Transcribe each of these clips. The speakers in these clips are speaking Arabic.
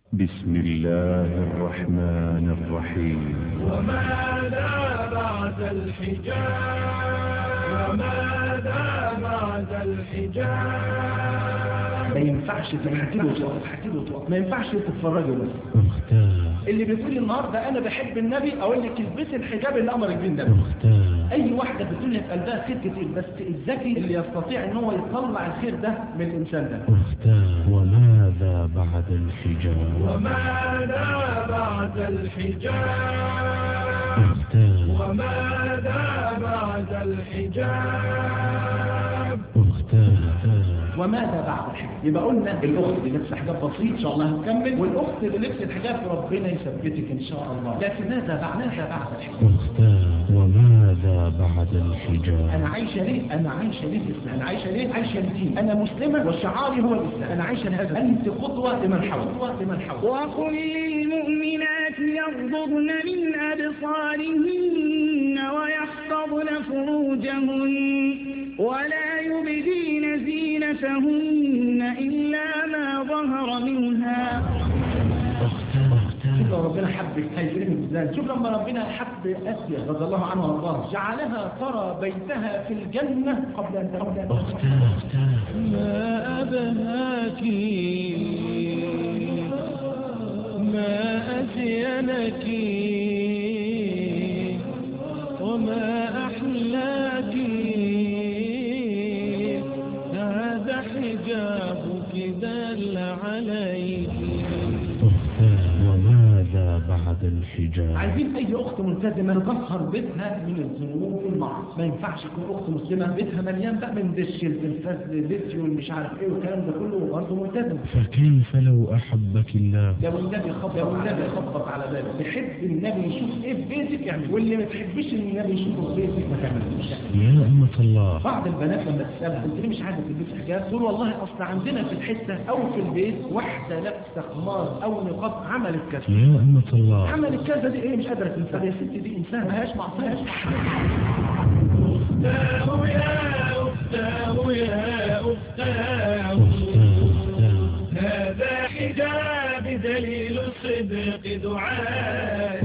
بسم الله الرحمن الرحيم. وماذا بعد الحجاب؟ وماذا بعد الحجاب؟ ما ينفعش تحكيله ما ينفعش تتفرجوا بس. اللي بتقول النهارده انا بحب النبي اقول لك البسي الحجاب اللي امرك بيه النبي. اي واحده بتقول لك قلبها خير كتير، بس الذكي اللي يستطيع ان هو يطلع الخير ده من الانسان ده. وماذا بعد الحجاب؟ وماذا بعد الحجاب؟ وماذا بعد الحجاب؟ وماذا بعد الحجاب؟ يبقى قلنا الاخت اللي لابسه حجاب بسيط ان شاء الله هتكمل، والاخت اللي لابسه الحجاب ربنا يثبتك ان شاء الله. لكن ماذا بعد الحجاب؟ وماذا بعد الحجاب؟ انا عايشه ليه؟ انا عايشه ليه الاسلام؟ انا عايشه ليه؟ عايشه لدين. انا مسلمه وشعاري هو الاسلام. انا عايشه لهذا. انت قدوه لمن حولك. وقل للمؤمنات يغضضن من أبصارهن ويحفظن فروجهن ولا يبدين زينتهن إلا ما ظهر منها. شوف لو ربنا حبك هيكرمك ازاي. شوف لما ربنا حب آسيا رضي الله عنها وارضاها جعلها ترى بيتها في الجنة قبل أن ما أبهاك ما أزينك وما أحلاك هذا حجابك دل عليك. وماذا بعد الحجاب؟ عايزين اي اخت ملتزمه تطهر بيتها من الذنوب والمعاصي. ما ينفعش تكون اخت مسلمه بيتها مليان بقى من دش الفسد ديسيو مش عارف ايه والكلام ده كله برضه ملتزم. فكيف لو احبك الله؟ لو النبي خبط على بالك تحب النبي يشوف ايه في بيتك اعمل، واللي ما تحبش النبي يشوفه في بيتك ما تعملوش. يا أمة الله، بعض البنات لما تسالها انت ليه مش عايزه تلبسي حجاب تقول والله اصل عندنا في الحته او في البيت واحده لابسه خمار او نقاب عملت كذا. يا أمة الله، عملت كذا دي ايه مش قادره تنساها يا ستي، دي انسان ما هياش معصيه. أختاه يا أختاه يا أختاه هذا حجاب دليل الصدق دعاء.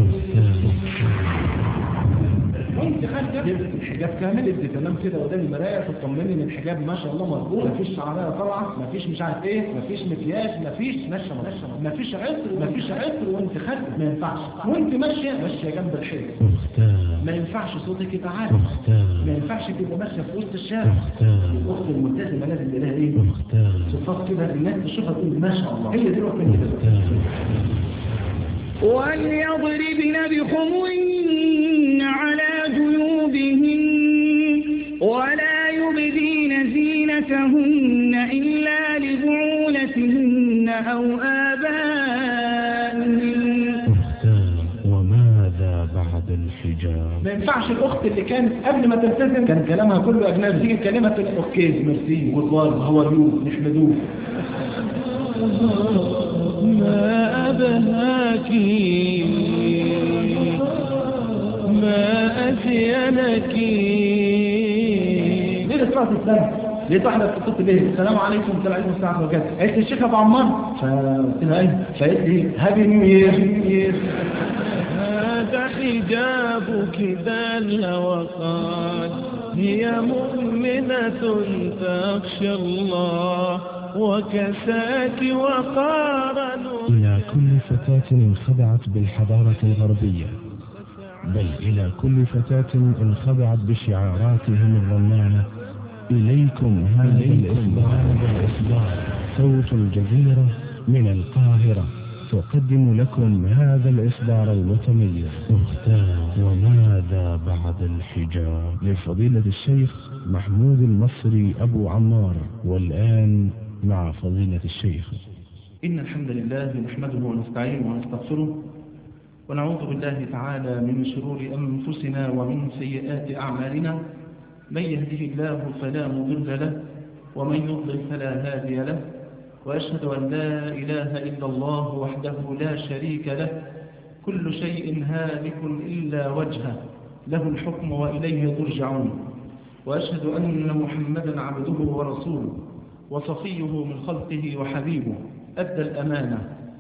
وانت خارجه لبس الحجاب كامل ادي تمام كده قدام المرايه تطمني ان الحجاب ما شاء الله مظبوط، مفيش شعريه طالعه، مفيش مش عارف ايه، مفيش مكياج، مفيش مفيش عطر وانت خارجه. ما ينفعش وانت ماشيه جنب الحيط. ما ينفعش صوتك يبقى عالي. ما ينفعش تبقى ماشيه في وسط الشارع. الاخت الملتزمه لازم يبقى لها ايه؟ صفات كده الناس تشوفها تقول ما شاء الله هي دي الاخت الملتزمه. وليضربن بخمرهن على جيوبهن ولا يبدين زينتهن إلا لبعولتهن أو آبائهن. وماذا بعد الحجاب؟ ما ينفعش الاخت اللي كانت قبل ما تلتزم كان كلامها كله اجنبي، تيجي كلمه اوكي ميرسي وطوال هو يو نحمدوه. ما أبهاك ما أزينك. ليه الإسراء السنة؟ ليه واحدة بتتصل بيه السلام عليكم ورحمة الله وبركاته. قالت لي الشيخ أبو عمار، فقلت لها أيه؟ فقالت لي هابي نيو يير. هذا حجابك دل وقال هي مؤمنة تخشى الله وكساك وقارا. إلى كل فتاة انخدعت بالحضارة الغربية، بل إلى كل فتاة انخدعت بشعاراتهم الرنانة، إليكم هذا الإصدار صوت الجزيرة من القاهرة تقدم لكم هذا الإصدار الوطني. وماذا بعد الحجاب؟ لفضيلة الشيخ محمود المصري أبو عمار. والآن مع فضيلة الشيخ. إن الحمد لله نحمده ونستعينه ونستغفره ونعوذ بالله تعالى من شرور أنفسنا ومن سيئات أعمالنا. من يهده الله فلا مضل له ومن يضلل فلا هادي له، وأشهد أن لا إله إلا الله وحده لا شريك له، كل شيء هالك إلا وجهه، له الحكم وإليه ترجعون. وأشهد أن محمدا عبده ورسوله وصفيه من خلقه وحبيبه، أدى الأمانة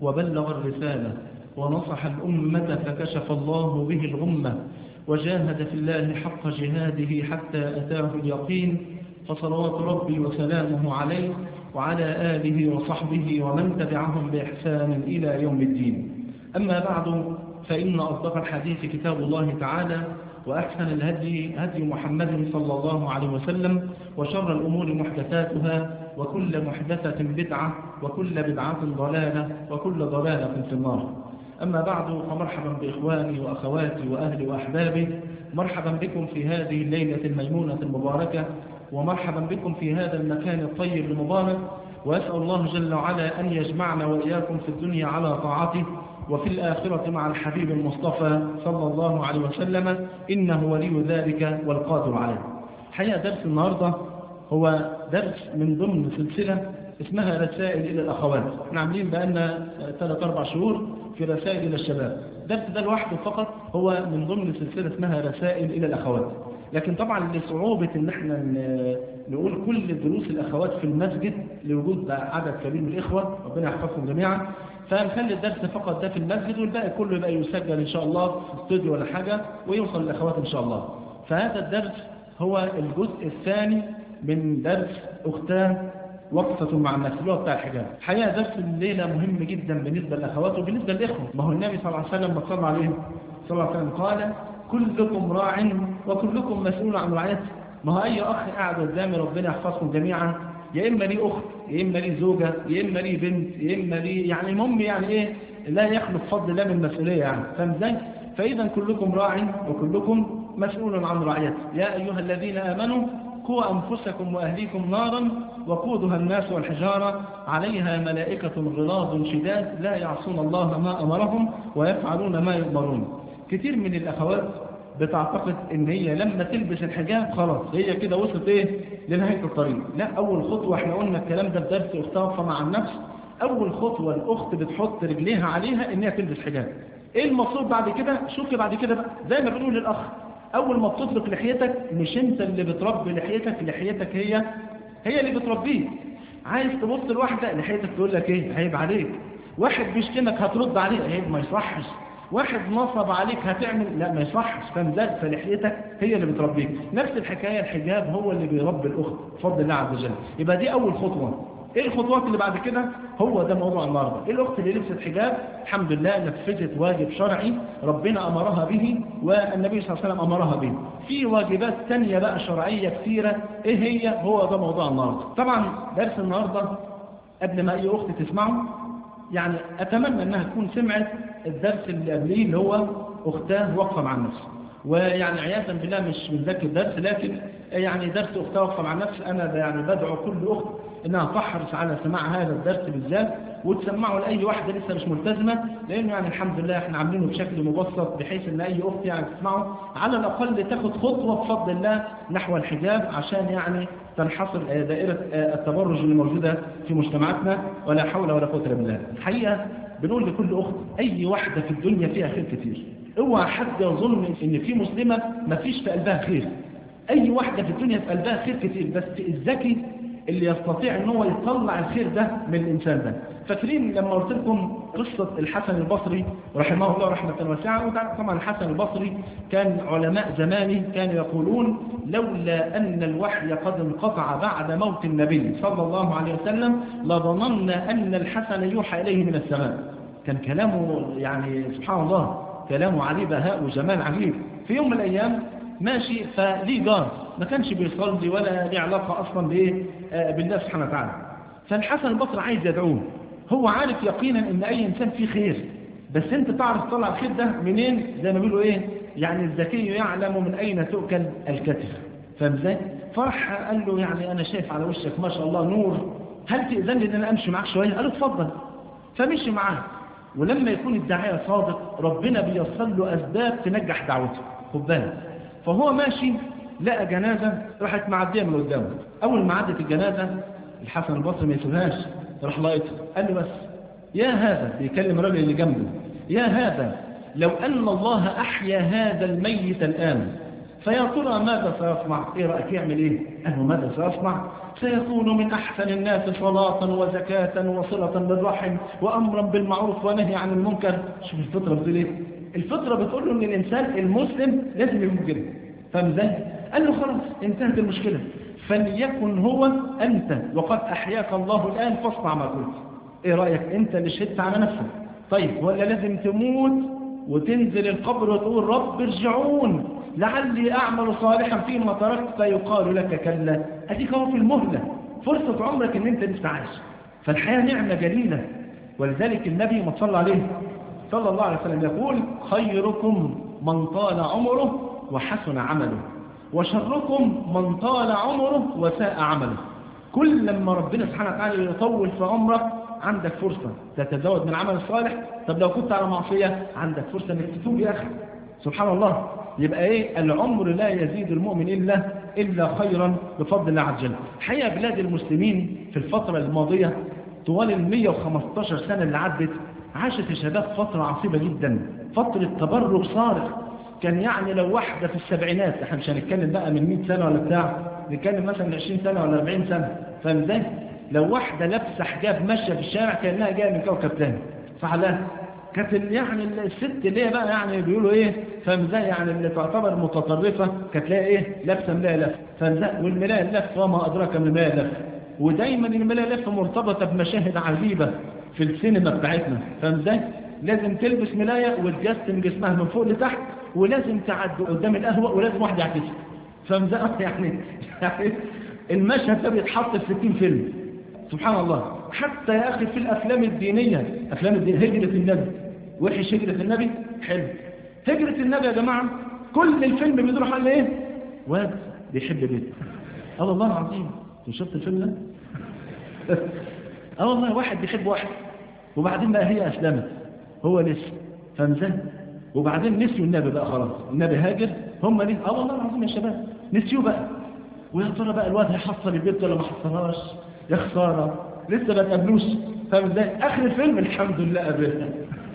وبلغ الرسالة ونصح الأمة فكشف الله به الغمة وجاهد في الله حق جهاده حتى أتاه اليقين فصلوات ربي وسلامه عليه وعلى آله وصحبه ومن تبعهم بإحسان إلى يوم الدين. أما بعد فإن أصدق الحديث كتاب الله تعالى وأحسن الهدي هدي محمد صلى الله عليه وسلم وشر الأمور محدثاتها وكل محدثة بدعة وكل بدعة ضلالة وكل ضلالة في النار. أما بعد فمرحبا بإخواني وأخواتي وأهلي وأحبابي، مرحبا بكم في هذه الليلة الميمونة المباركة، ومرحبا بكم في هذا المكان الطيب المبارك، وأسأل الله جل وعلا أن يجمعنا وإياكم في الدنيا على طاعته وفي الآخرة مع الحبيب المصطفى صلى الله عليه وسلم، إنه ولي ذلك والقادر عليه. حقيقة درس النهاردة هو درس من ضمن سلسلة اسمها رسائل إلى الأخوات. احنا عاملين بقالنا 3-4 شهور في رسائل إلى الشباب. الدرس ده لوحده فقط هو من ضمن سلسلة اسمها رسائل إلى الأخوات، لكن طبعا لصعوبة ان احنا نقول كل دروس الأخوات في المسجد لوجود عدد كبير من الإخوة ربنا يحفظهم جميعا، فنخلي الدرس فقط ده في المسجد والباقي كله يبقى يسجل إن شاء الله في استوديو ولا حاجة ويوصل للأخوات إن شاء الله. فهذا الدرس هو الجزء الثاني من درس أختاه وقفة مع النفس اللي هو بتاع الحجاب. الحقيقة درس الليلة مهم جدا بالنسبة للأخوات وبالنسبة للإخوة. ما هو النبي صلى الله عليه وسلم صلى عليه صلى الله عليه وسلم قال كلكم راع وكلكم مسؤول عن رعيته. ما هو أي أخ قاعد قدامي ربنا يحفظكم جميعا، يا إما لي أخت يا إما لي زوجة يا إما لي بنت يا إما لي يعني المهم يعني إيه لا يخلف فضل الله من المسؤولية يعني، فاهم ازاي؟ فإذا كلكم راع وكلكم مسؤول عن رعيته. يا أيها الذين آمنوا قوا أنفسكم وأهليكم نارا وقودها الناس والحجارة عليها ملائكة غلاظ شداد لا يعصون الله ما أمرهم ويفعلون ما يؤمرون. كتير من الأخوات بتعتقد ان هي لما تلبس الحجاب خلاص هي كده وصلت ايه لنهاية الطريق. لا، اول خطوة احنا قلنا الكلام ده في درس اختها مع النفس، اول خطوة الاخت بتحط رجليها عليها ان هي تلبس حجاب. ايه المطلوب بعد كده؟ شوفي بعد كده بقى زي ما بنقول للاخ، اول ما بتطلق لحيتك مش انت اللي بتربي لحيتك هي اللي بتربيه. عايز تبص لواحدة لحيتك تقول لك ايه عيب عليك، واحد بيشتمك هترد عليه عيب ما يصحش، واحد نصب عليك هتعمل لا ما يصحش، فمزاج فلحيتك هي اللي بتربيك. نفس الحكاية الحجاب هو اللي بيربي الأخت بفضل الله عز وجل. يبقى دي أول خطوة. إيه الخطوات اللي بعد كده؟ هو ده موضوع النهارده. الأخت اللي لبست حجاب الحمد لله نفذت واجب شرعي ربنا أمرها به والنبي صلى الله عليه وسلم أمرها به. في واجبات تانية بقى شرعية كثيرة، إيه هي؟ هو ده موضوع النهارده. طبعا درس النهارده قبل ما أي أخت تسمعه يعني أتمنى أنها تكون سمعت الدرس اللي قبليه اللي هو أختاه وقفة مع النفس. ويعني عياذا بالله مش متذكر الدرس، لكن يعني درس أختاه وقفة مع النفس أنا يعني بدعو كل أخت أنها تحرص على سماع هذا الدرس بالذات وتسمعه لأي واحدة لسه مش ملتزمة، لأنه يعني الحمد لله احنا عاملينه بشكل مبسط بحيث أن أي أخت يعني تسمعه على الأقل تاخد خطوة بفضل الله نحو الحجاب عشان يعني تنحصر دائرة التبرج اللي موجودة في مجتمعاتنا، ولا حول ولا قوة إلا بالله. الحقيقة بنقول لكل أخت أي واحدة في الدنيا فيها خير كتير، اوعى حد يظن إن في مسلمة ما فيش في قلبها خير. أي واحدة في الدنيا في قلبها خير كتير، بس الذكي اللي يستطيع ان هو يطلع الخير ده من الإنسان ده. فاكرين لما قلت لكم قصة الحسن البصري رحمه الله رحمة واسعة؟ طبعا الحسن البصري كان علماء زمانه كانوا يقولون لولا أن الوحي قد انقطع بعد موت النبي صلى الله عليه وسلم لظننا أن الحسن يوحى إليه من السماء. كان كلامه يعني سبحان الله كلامه عليه بهاء وجمال عجيب. في يوم من الأيام ماشي فليه جار ما كانش بيصلي ولا ليه علاقة أصلا بالله سبحانه وتعالى، فالحسن البصري عايز يدعوه. هو عارف يقينا ان اي انسان فيه خير، بس انت تعرف تطلع الخير ده منين؟ زي ما بيقولوا ايه يعني الذكي يعلم من اين تؤكل الكتف، فاهم ازاي؟ فرح قال له يعني انا شايف على وشك ما شاء الله نور، هل تأذن لي ان انا امشي معاك شويه؟ قال له اتفضل. فمشي معاه، ولما يكون الداعية صادق ربنا بيصل له اسباب تنجح دعوته، خد بالك. فهو ماشي لقى جنازه راحت معديه من قدامه، اول ما عدت الجنازه الحسن البصري ما يسيبهاش، راح لاقيته قال له بس يا هذا، بيكلم الراجل اللي جنبه، يا هذا لو أن الله أحيا هذا الميت الآن فيا ترى ماذا سيصنع؟ إيه رأيك يعمل إيه؟ أنه ماذا سيصنع؟ سيكون من أحسن الناس صلاة وزكاة وصلة بالرحم وأمرا بالمعروف ونهي عن المنكر. شوف الفطرة بتقول إيه؟ الفطرة بتقول له إن الإنسان المسلم لازم يكون كده. فاهم إزاي؟ قال له خلاص انتهت المشكلة، فليكن هو أنت وقد أحياك الله الآن فاصنع ما قلت. إيه رأيك؟ أنت اللي شهدت على نفسك. طيب ولا لازم تموت وتنزل القبر وتقول رب ارجعون لعلي أعمل صالحا فيما تركت، فيقال لك كلا. أديك هو في المهلة فرصة عمرك إن أنت لسه عايش. فالحياة نعمة جليلة، ولذلك النبي ما صلى عليه صلى الله عليه وسلم يقول خيركم من طال عمره وحسن عمله، وشركم من طال عمره وساء عمله. كل لما ربنا سبحانه وتعالى يطول في عمرك عندك فرصة تتزود من العمل الصالح. طب لو كنت على معصية عندك فرصة انك تتوب يا أخي. سبحان الله. يبقى ايه؟ العمر لا يزيد المؤمن إلا خيرا بفضل الله عز وجل. حقيقة بلاد المسلمين في الفترة الماضية طوال 115 سنة اللي عدت عاشت يا شباب فترة عصيبة جدا، فترة تبرج صارخ. كان يعني لو واحدة في السبعينات، احنا مش هنتكلم بقى من 100 سنة ولا بتاع، نتكلم مثلا 20 سنة ولا 40 سنة. فاهم ازاي؟ لو واحدة لابسة حجاب ماشية في الشارع كأنها جاية من كوكب تاني. صح لا؟ كانت يعني الست اللي هي بقى يعني بيقولوا ايه؟ فاهم ازاي؟ يعني اللي تعتبر متطرفة كانت تلاقي ايه؟ لابسة ملاية لف. فاهم ازاي؟ والملاية لف وما أدراك من الملاية لف. ودايما الملاية لف مرتبطة بمشاهد عجيبة في السينما بتاعتنا. فاهم ازاي؟ لازم تلبس ملاية وتجسم جسمها من فوق لتحت، ولازم تعدي قدام القهوة، ولازم واحد يعكسها. فاهم ازاي؟ يعني المشهد ده بيتحط في 60 فيلم. سبحان الله. حتى يا أخي في الأفلام الدينية، أفلام الدين، هجرة النبي. وحش هجرة النبي؟ حلو. هجرة النبي يا جماعة كل الفيلم بيدور حول ايه؟ واد بيحب بيت. والله العظيم. شفت الفيلم ده؟ والله واحد بيحب واحد، وبعدين بقى هي أسلمت، هو لسه. فاهم ازاي؟ وبعدين نسيوا النبي بقى خلاص، النبي هاجر، هم ليه؟ والله العظيم يا شباب نسيوا بقى. ويا ترى بقى الواد هيحصل البيت ولا ما حصلهاش؟ يا خساره لسه ما تقابلوش. فاهم ازاي؟ اخر الفيلم الحمد لله قابلها.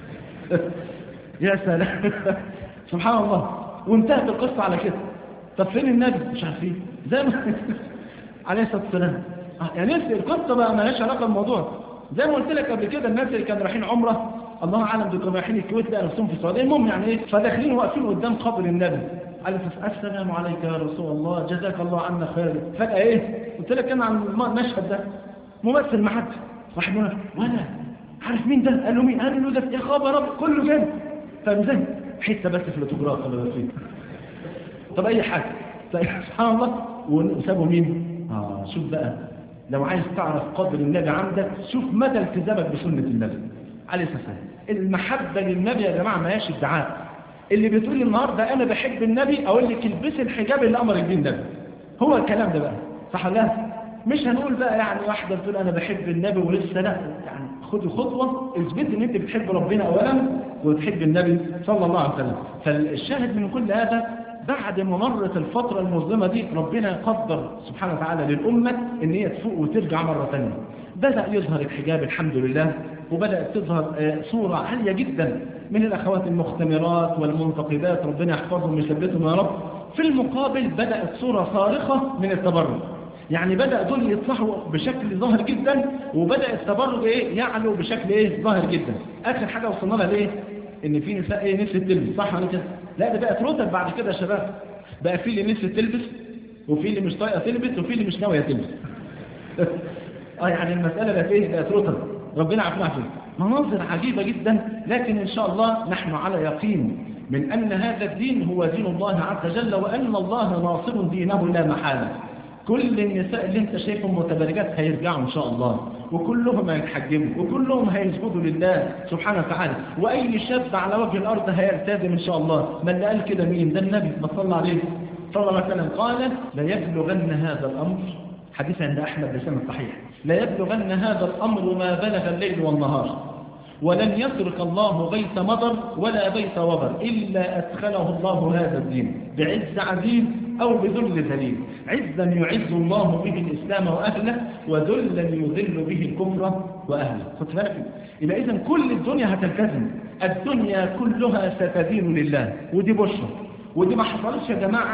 يا سلام. سبحان الله. وانتهت القصه على كده. طب فين النبي؟ مش عارفين زي ما عليه الصلاه والسلام. يعني القصه بقى ما لهاش علاقه بالموضوع. زي ما قلت لك قبل كده، الناس اللي كانوا رايحين عمره الله اعلم دول كانوا رايحين الكويت لقوا نفسهم في السعوديه. المهم يعني ايه؟ فداخلين واقفين قدام قبر النبي. قال السلام عليك يا رسول الله، جزاك الله عنا خير. فجاه ايه؟ قلت لك انا عن المشهد ده ممثل ما حد واحد منهم وانا عارف مين ده؟ قال له مين؟ قال له ده يا خبر رب كله جاي. فاهم ازاي؟ حته بس في الاوتوجراف ولا فين. طب اي حاجه. سبحان الله. وسابوا مين؟ شوف بقى لو عايز تعرف قدر النبي عندك شوف مدى التزامك بسنه النبي عليه الصلاه والسلام. المحبه للنبي يا جماعه ما هياش ادعاء. اللي بتقول لي النهارده انا بحب النبي، اقول لك البسي الحجاب اللي امرك بيه النبي. هو الكلام ده بقى صح ولا لا؟ مش هنقول بقى يعني واحده بتقول انا بحب النبي ولسه، لا، يعني خدي خطوه اثبتي ان انت بتحب ربنا اولا وتحب النبي صلى الله عليه وسلم. فالشاهد من كل هذا بعد ما مرت الفتره المظلمه دي ربنا قدر سبحانه وتعالى للامه ان هي تفوق وترجع مره ثانيه. بدا يظهر الحجاب الحمد لله، وبدات تظهر صوره عاليه جدا من الاخوات المختمرات والمنتقبات، ربنا يحفظهم ويثبتهم يا رب. في المقابل بدات صوره صارخه من التبرج. يعني بدأ دول يطلعوا بشكل ظاهر جدا، وبدأ التبرج يعلو بشكل ظاهر جدا. آخر حاجة وصلنا لها ليه؟ إن في نساء نفسها تلبس. صح ولا كده؟ لا ده بقت رتب بعد كده يا شباب. بقى في اللي نفسها تلبس، وفي اللي مش طايقة تلبس، وفي اللي مش ناوية تلبس. يعني المسألة بقت رتب. ربنا عافنا فيه. مناظر عجيبة جدا، لكن إن شاء الله نحن على يقين من أن هذا الدين هو دين الله عز وجل، وأن الله ناصر دينه لا محالة. كل النساء اللي انت شايفهم متبرجات هيرجعوا ان شاء الله، وكلهم هيتحجبوا، وكلهم هيسجدوا لله سبحانه وتعالى، واي شاب على وجه الارض هيلتزم ان شاء الله. من اللي قال كده مين؟ ده النبي صلى عليه صلى الله عليه وسلم. قال لا يبلغن هذا الامر، حديث عند احمد بسند صحيح، لا يبلغن هذا الامر ما بلغ الليل والنهار، ولن يترك الله بيت مطر ولا بيت وبر إلا أدخله الله هذا الدين بعز عزيز أو بذل ذليل. عزا يعز الله به الإسلام وأهله، وذلا يذل به الكفر وأهله. خد بالك، يبقى إذن كل الدنيا هتلتزم، الدنيا كلها ستدين لله. ودي بشرى، ودي ما حصلتش يا جماعة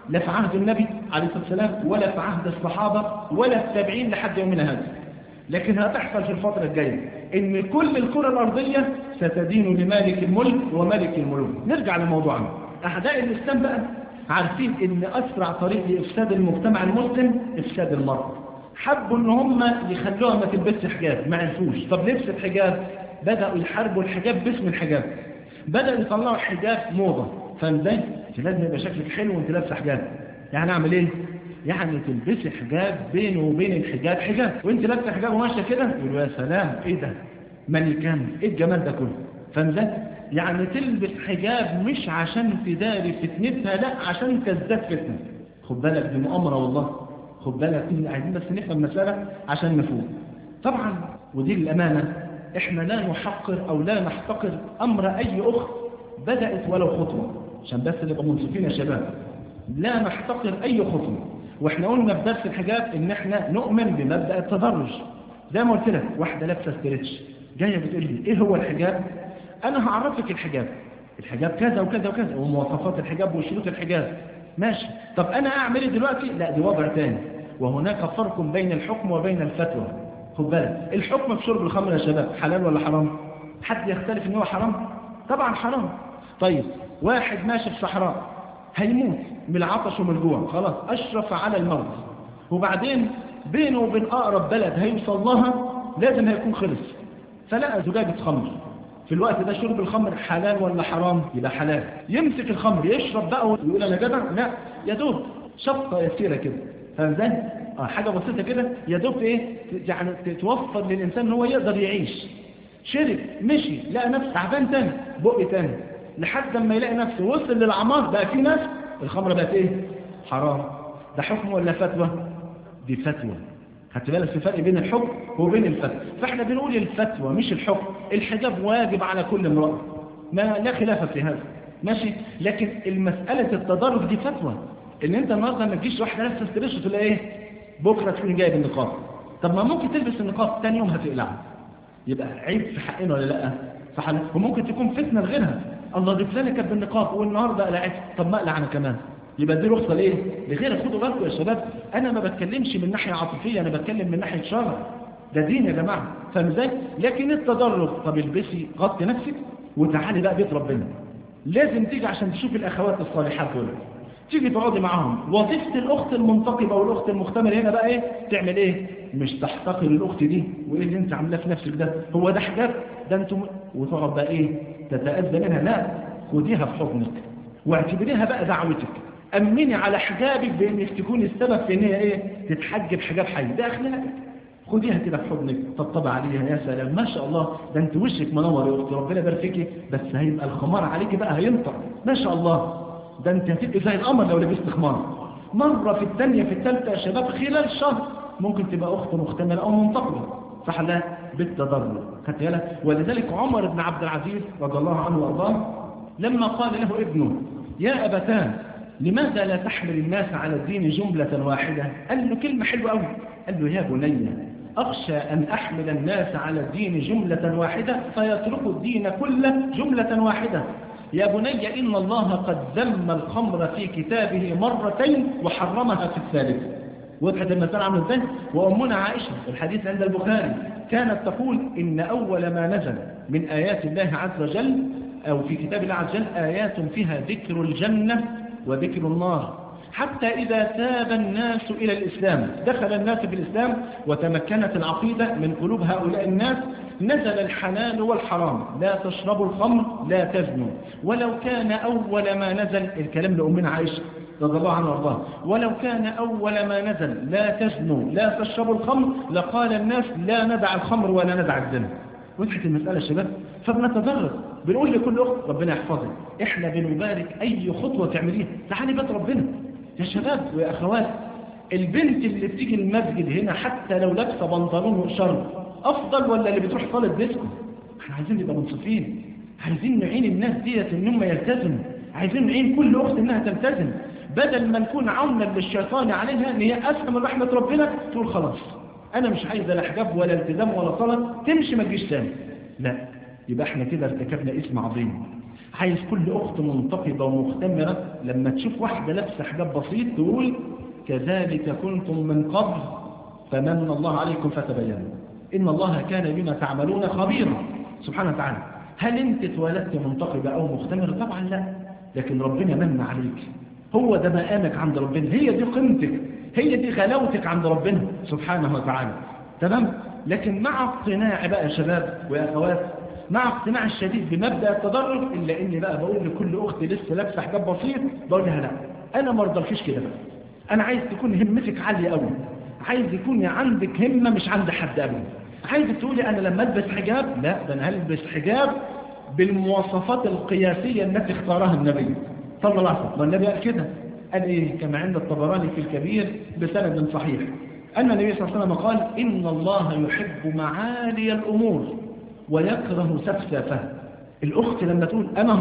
لا في عهد النبي عليه الصلاة والسلام ولا في عهد الصحابة ولا التابعين لحد يومنا هذا. لكن هتحصل في الفترة الجاية إن كل الكرة الأرضية ستدين لمالك الملك وملك الملوك. نرجع لموضوعنا. أعداء الإسلام بقى عارفين إن أسرع طريق لإفساد المجتمع المسلم إفساد المرأة. حبوا إن هم يخلوها ما تلبسش حجاب، ما عرفوش. طب لبست حجاب، بدأوا يحاربوا الحجاب باسم الحجاب، بدأوا يطلعوا حجاب موضة. فازاي؟ لازم يبقى شكلك حلو وانت لابسه حجاب. يعني اعمل ايه؟ يعني تلبسي حجاب بينه وبين الحجاب حجاب، وانت لابسه حجاب وماشيه كده، يقولوا يا سلام ايه ده؟ ملكان، ايه الجمال ده كله؟ فازاي؟ يعني تلبس حجاب مش عشان تداري فتنتها، لا عشان تزداد فتنه. خد بالك دي مؤامره والله. خد بالك دي، عايزين بس نفهم المساله عشان نفوق. طبعا ودي الامانه، احنا لا نحقر او لا نحتقر امر اي اخت بدات ولو خطوه، عشان بس نبقى منصفين يا شباب. لا نحتقر اي خطوه. واحنا قلنا في درس الحجاب ان احنا نؤمن بمبدا التدرج. زي ما قلت لك، واحده لابسه ستريتش جايه بتقول لي ايه هو الحجاب؟ انا هعرفك الحجاب. الحجاب كذا وكذا وكذا، ومواصفات الحجاب وشروط الحجاب. ماشي. طب انا اعمل ايه دلوقتي؟ لا دي وضع تاني. وهناك فرق بين الحكم وبين الفتوى. خد بالك، الحكم في شرب الخمر يا شباب حلال ولا حرام؟ حد يختلف ان هو حرام؟ طبعا حرام. طيب واحد ماشي في صحراء هيموت من العطش ومن الجوع، خلاص اشرف على الموت، وبعدين بينه وبين اقرب بلد هيوصل لها لازم هيكون خلص، فلقى زجاجة خمر. في الوقت ده شرب الخمر حلال ولا حرام؟ يبقى حلال. يمسك الخمر يشرب بقى ويقول انا جدع؟ لا، يا دوب شفطه يسيره كده. فاهم ازاي؟ حاجه بسيطه كده يا دوب ايه، يعني توفر للانسان ان هو يقدر يعيش. شرب مشي لقى نفسه تعبان تاني، بق تاني، لحد ما يلاقي نفسه وصل للعمار بقى في ناس الخمره بقت ايه؟ حرام. ده حكم ولا فتوى؟ دي فتوى. خدت بالك في فرق بين الحكم وبين الفتوى. فاحنا بنقول الفتوى مش الحكم. الحجاب واجب على كل امرأة، ما لا خلاف في هذا، ماشي. لكن المسألة التدرج دي فتوى. ان انت النهارده ما تجيش واحده لابسه ستريتش تقول ايه بكره تكون جايب النقاب. طب ما ممكن تلبس النقاب ثاني يوم هتقلعه، يبقى عيب في حقنا ولا لا؟ صح. وممكن تكون فتنه لغيرها، الله دي فلانه كانت بالنقاب والنهارده قلعت، طب ما اقلع انا كمان، يبقى دي رخصه لايه؟ لغيرها. خدوا بالكم يا شباب، انا ما بتكلمش من ناحيه عاطفيه، انا بتكلم من ناحيه شرع. ده دين يا جماعه، فاهم ازاي؟ لكن التدرج، طب البسي غطي نفسك وتعالي بقى بيت ربنا. لازم تيجي عشان تشوف الاخوات الصالحات دول، تيجي تقعدي معاهم. وظيفه الاخت المنتقبه والاخت المختمره هنا بقى ايه؟ تعمل ايه؟ مش تحتقر الاخت دي وايه اللي انت عاملاه في نفسك ده، هو ده حجاب؟ ده انتم، وتقعد بقى ايه تتاذى منها. لا، خديها في حضنك واعتبريها بقى دعوتك. امني على حجابك بانك تكوني السبب في ان هي ايه؟ تتحجب حجاب حي. ده اخلاقك. خديها كده في حضنك، طبطبي عليها، يا سلام ما شاء الله، ده انت وشك منور يا اختي، ربنا يبارك فيكي. بس هيبقى الخمار عليكي بقى هينطق، ما شاء الله، ده انت هتبقي زي القمر لو لبست خمار. مره في الثانيه في الثالثه يا شباب، خلال شهر ممكن تبقى اخت مختمله او منتقبه، صح لا؟ بالتدرج. خدت بالك؟ ولذلك عمر بن عبد العزيز رضي الله عنه وارضاه لما قال له ابنه يا ابتاه لماذا لا تحمل الناس على الدين جمله واحده؟ قال له كلمه حلوه قوي، قال له يا بني أخشى أن أحمل الناس على الدين جملة واحدة فيتركوا الدين كله جملة واحدة. يا بني إن الله قد ذم الخمر في كتابه مرتين وحرمها في الثالثة. وضحت المسألة عامله ازاي؟ وأمنا عائشة الحديث عند البخاري كانت تقول إن أول ما نزل من آيات الله عز وجل أو في كتاب الله عز وجل آيات فيها ذكر الجنة وذكر النار، حتى إذا تاب الناس إلى الإسلام، دخل الناس في الإسلام وتمكنت العقيدة من قلوب هؤلاء الناس، نزل الحلال والحرام، لا تشربوا الخمر لا تزنوا. ولو كان أول ما نزل، الكلام لأمنا عائشة رضي الله عنها وارضاها، ولو كان أول ما نزل لا تزنوا لا تشربوا الخمر لقال الناس لا ندع الخمر ولا ندع الزنا. وضحت المسألة يا شباب؟ فبنتدرج، بنقول لكل أخت ربنا يحفظك، إحنا بنبارك أي خطوة تعمليها، تعالي بيت ربنا يا شباب ويا أخوات. البنت اللي بتيجي المسجد هنا حتى لو لابسه بنطلون وشرب أفضل ولا اللي بتروح صالة ديسكو؟ احنا عايزين نبقى منصفين، عايزين نعين الناس ديت ان هم يلتزموا، عايزين نعين كل أخت إنها تلتزم، بدل ما نكون عونا للشيطان عليها ان هي أسهم من رحمة ربنا تقول خلاص أنا مش عايزة لا حجاب ولا التزام ولا صلاة، تمشي ما تجيش تاني. لا، يبقى احنا كده ارتكبنا اسم عظيم. عايز كل أخت منتقبة ومختمرة لما تشوف واحدة لابسة حجاب بسيط تقول كذلك كنتم من قبل فمن الله عليكم فتبينوا إن الله كان بما تعملون خبيرا سبحانه وتعالى. هل أنت اتولدت منتقبة أو مختمرة؟ طبعا لا، لكن ربنا من عليك، هو ده مقامك عند ربنا، هي دي قيمتك، هي دي غلاوتك عند ربنا سبحانه وتعالى. تمام؟ لكن مع اقتناع بقى يا شباب ويا أخوات، مع اقتناع الشديد بمبدأ التدرج، إلا إني بقى بقول لكل أخت لسه لابسة حجاب بسيط بقول لها لا، أنا ما ارضاكيش كده بقى، أنا عايز تكون همتك عالية قوي، عايز يكون عندك همة مش عند حد أبدا، عايز تقولي أنا لما ألبس حجاب لا، ده أنا هلبس حجاب بالمواصفات القياسية التي اختارها النبي صلى الله عليه وسلم. والنبي قال كده، قال إيه كما عند الطبراني في الكبير بسند صحيح أن النبي صلى الله عليه وسلم قال إن الله يحب معالي الأمور ويكره سفسافها. الأخت لما تقول أنا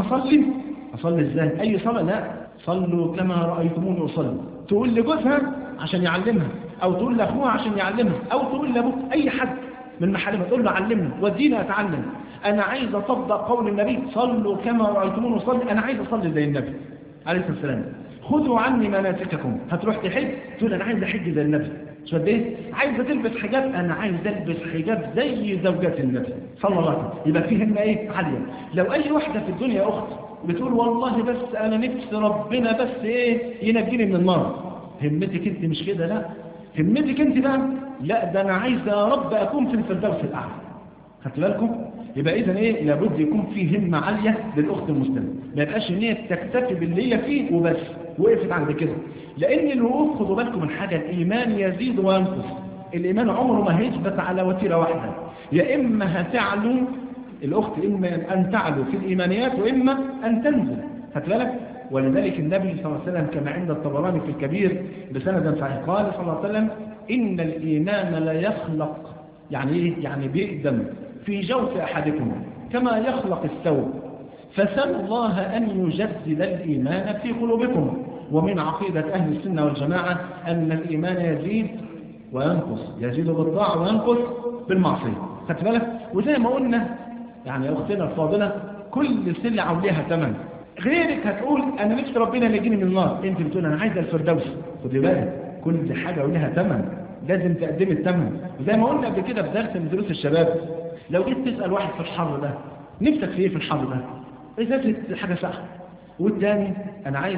هصلي إزاي؟ أي صلاة؟ لا، صلوا كما رأيتموني أصلي. تقول لجوزها عشان يعلمها، أو تقول لأخوها عشان يعلمها، أو تقول لأبوك، أي حد من محارمها تقول له علمني وديني أتعلم، أنا عايز أطبق قول النبي صلوا كما رأيتموني أصلي، أنا عايز أصلي زي النبي عليه الصلاة والسلام. خذوا عني مناسككم. هتروح تحج تقول أنا عايز أحج زي النبي. شو قد ايه؟ عايزه تلبس حجاب، انا عايز البس حجاب زي زوجات النبي صلى الله عليه وسلم. يبقى فيه همه ايه؟ عاليه. لو اي واحده في الدنيا اخت بتقول والله بس انا نفسي ربنا بس ايه ينجيني من النار، همتك انت مش كده، لا، همتك انت بقى لا، ده انا عايز يا رب اكون في الفردوس الاعلى. خدت بالكم؟ يبقى اذا ايه؟ لابد يكون فيه همه عاليه للاخت المسلمه، ما يبقاش ان هي تكتفي باللي هي فيه وبس وقفت عند كده. لأن الوقوف، خدوا بالكم من حاجة، الإيمان يزيد وينقص، الإيمان عمره ما هيثبت على وتيرة واحدة، يا إما هتعلو الأخت، إما أن تعلو في الإيمانيات وإما أن تنزل. هتبالك؟ ولذلك النبي صلى الله عليه وسلم كما عند الطبراني في الكبير بسند صحيح قال صلى الله عليه وسلم إن الإيمان لا يخلق، يعني إيه؟ يعني بيقدم في جوف أحدكم كما يخلق الثوب، فسأل الله أن يجدد الإيمان في قلوبكم. ومن عقيدة أهل السنة والجماعة أن الإيمان يزيد وينقص، يزيد بالطاعة وينقص بالمعصية. خدت بالك؟ وزي ما قلنا يعني يا أختنا الفاضلة، كل سلعة وليها ثمن. غيرك هتقول أنا نفسي ربنا ينجيني من النار، أنت بتقول أنا عايزة الفردوس. خدي بالك، كل حاجة وليها ثمن، لازم تقدمي الثمن. وزي ما قلنا قبل كده في درس من دروس الشباب، لو جيت تسأل واحد في الحر ده نفسك في إيه في الحر ده؟ إذا حاجة ساعة، والثاني أنا عايز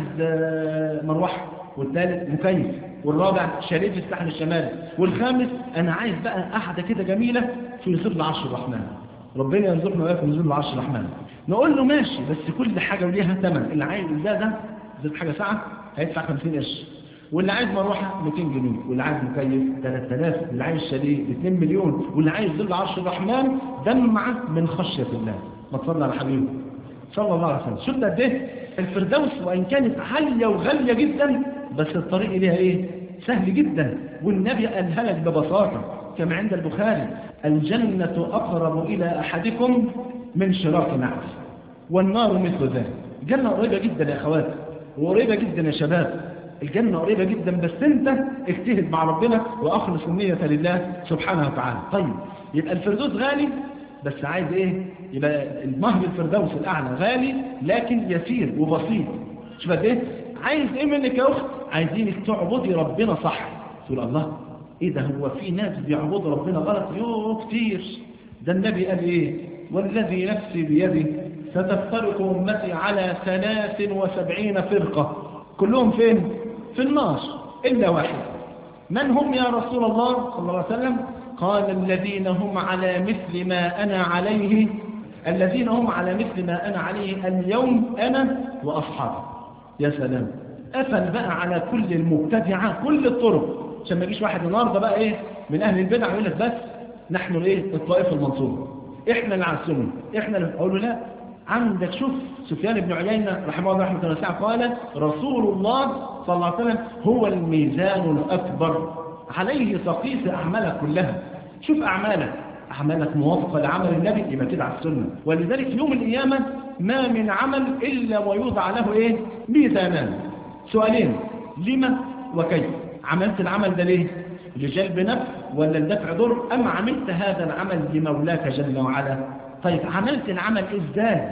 مروحة، والثالث مكيف، والرابع شاليه في الساحل الشمالي، والخامس أنا عايز بقى قعدة كده جميلة في ظل عرش الرحمن. ربنا يرزقنا وياكم ظل عرش الرحمن. نقول له ماشي، بس كل حاجة وليها ثمن. اللي عايز ده حاجة ساعة هيدفع 50 قرش، واللي عايز مروحة 200 جنيه، واللي عايز مكيف 3000، واللي عايز شاليه 2 مليون، واللي عايز ظل عرش الرحمن دمعة من خشية الله. ما تصلي على حبيبه صلى الله عليه وسلم. شفت قد ايه الفردوس وان كانت عاليه وغاليه جدا، بس الطريق ليها ايه؟ سهل جدا. والنبي قالها لك ببساطه كما عند البخاري الجنه اقرب الى احدكم من شراك نعل والنار مثل ذلك. الجنه قريبه جدا يا اخوات، وقريبه جدا يا شباب، الجنه قريبه جدا، بس انت اجتهد مع ربنا واخلص النيه لله سبحانه وتعالى. طيب يبقى الفردوس غالي، بس عايز ايه؟ يبقى المهر الفردوس الاعلى غالي لكن يسير وبسيط. شوف قد ايه عايز ايه منك يا اخت؟ عايزينك تعبدي ربنا صح. تقول الله ايه ده، هو في ناس بيعبدوا ربنا غلط؟ يوه كتير. ده النبي قال ايه؟ والذي نفسي بيده ستفترق امتي على 73 فرقه كلهم فين؟ في النار الا واحد. من هم يا رسول الله صلى الله عليه وسلم؟ قال الذين هم على مثل ما أنا عليه، الذين هم على مثل ما أنا عليه اليوم أنا وأصحابي. يا سلام، قفل بقى على كل المبتدعة كل الطرق، عشان ما يجيش واحد النهارده بقى ايه من أهل البدع يقول لك بس نحن ايه الطائفة المنصورة، احنا اللي على السنة، احنا اللي. أقول له لا، عندك شوف سفيان بن عيينة رحمه الله رحمة الله قال رسول الله صلى الله عليه وسلم هو الميزان الأكبر عليه تقيس أعمالك كلها. شوف أعمالك موافقة لعمل النبي يبقى كده على السنة. ولذلك يوم القيامة ما من عمل إلا ويوضع له إيه؟ ميزانان. سؤالين، لما وكيف؟ عملت العمل ده ليه؟ لجلب نفع ولا لدفع ضر، أم عملت هذا العمل لمولاك جل وعلا؟ طيب عملت العمل إزاي؟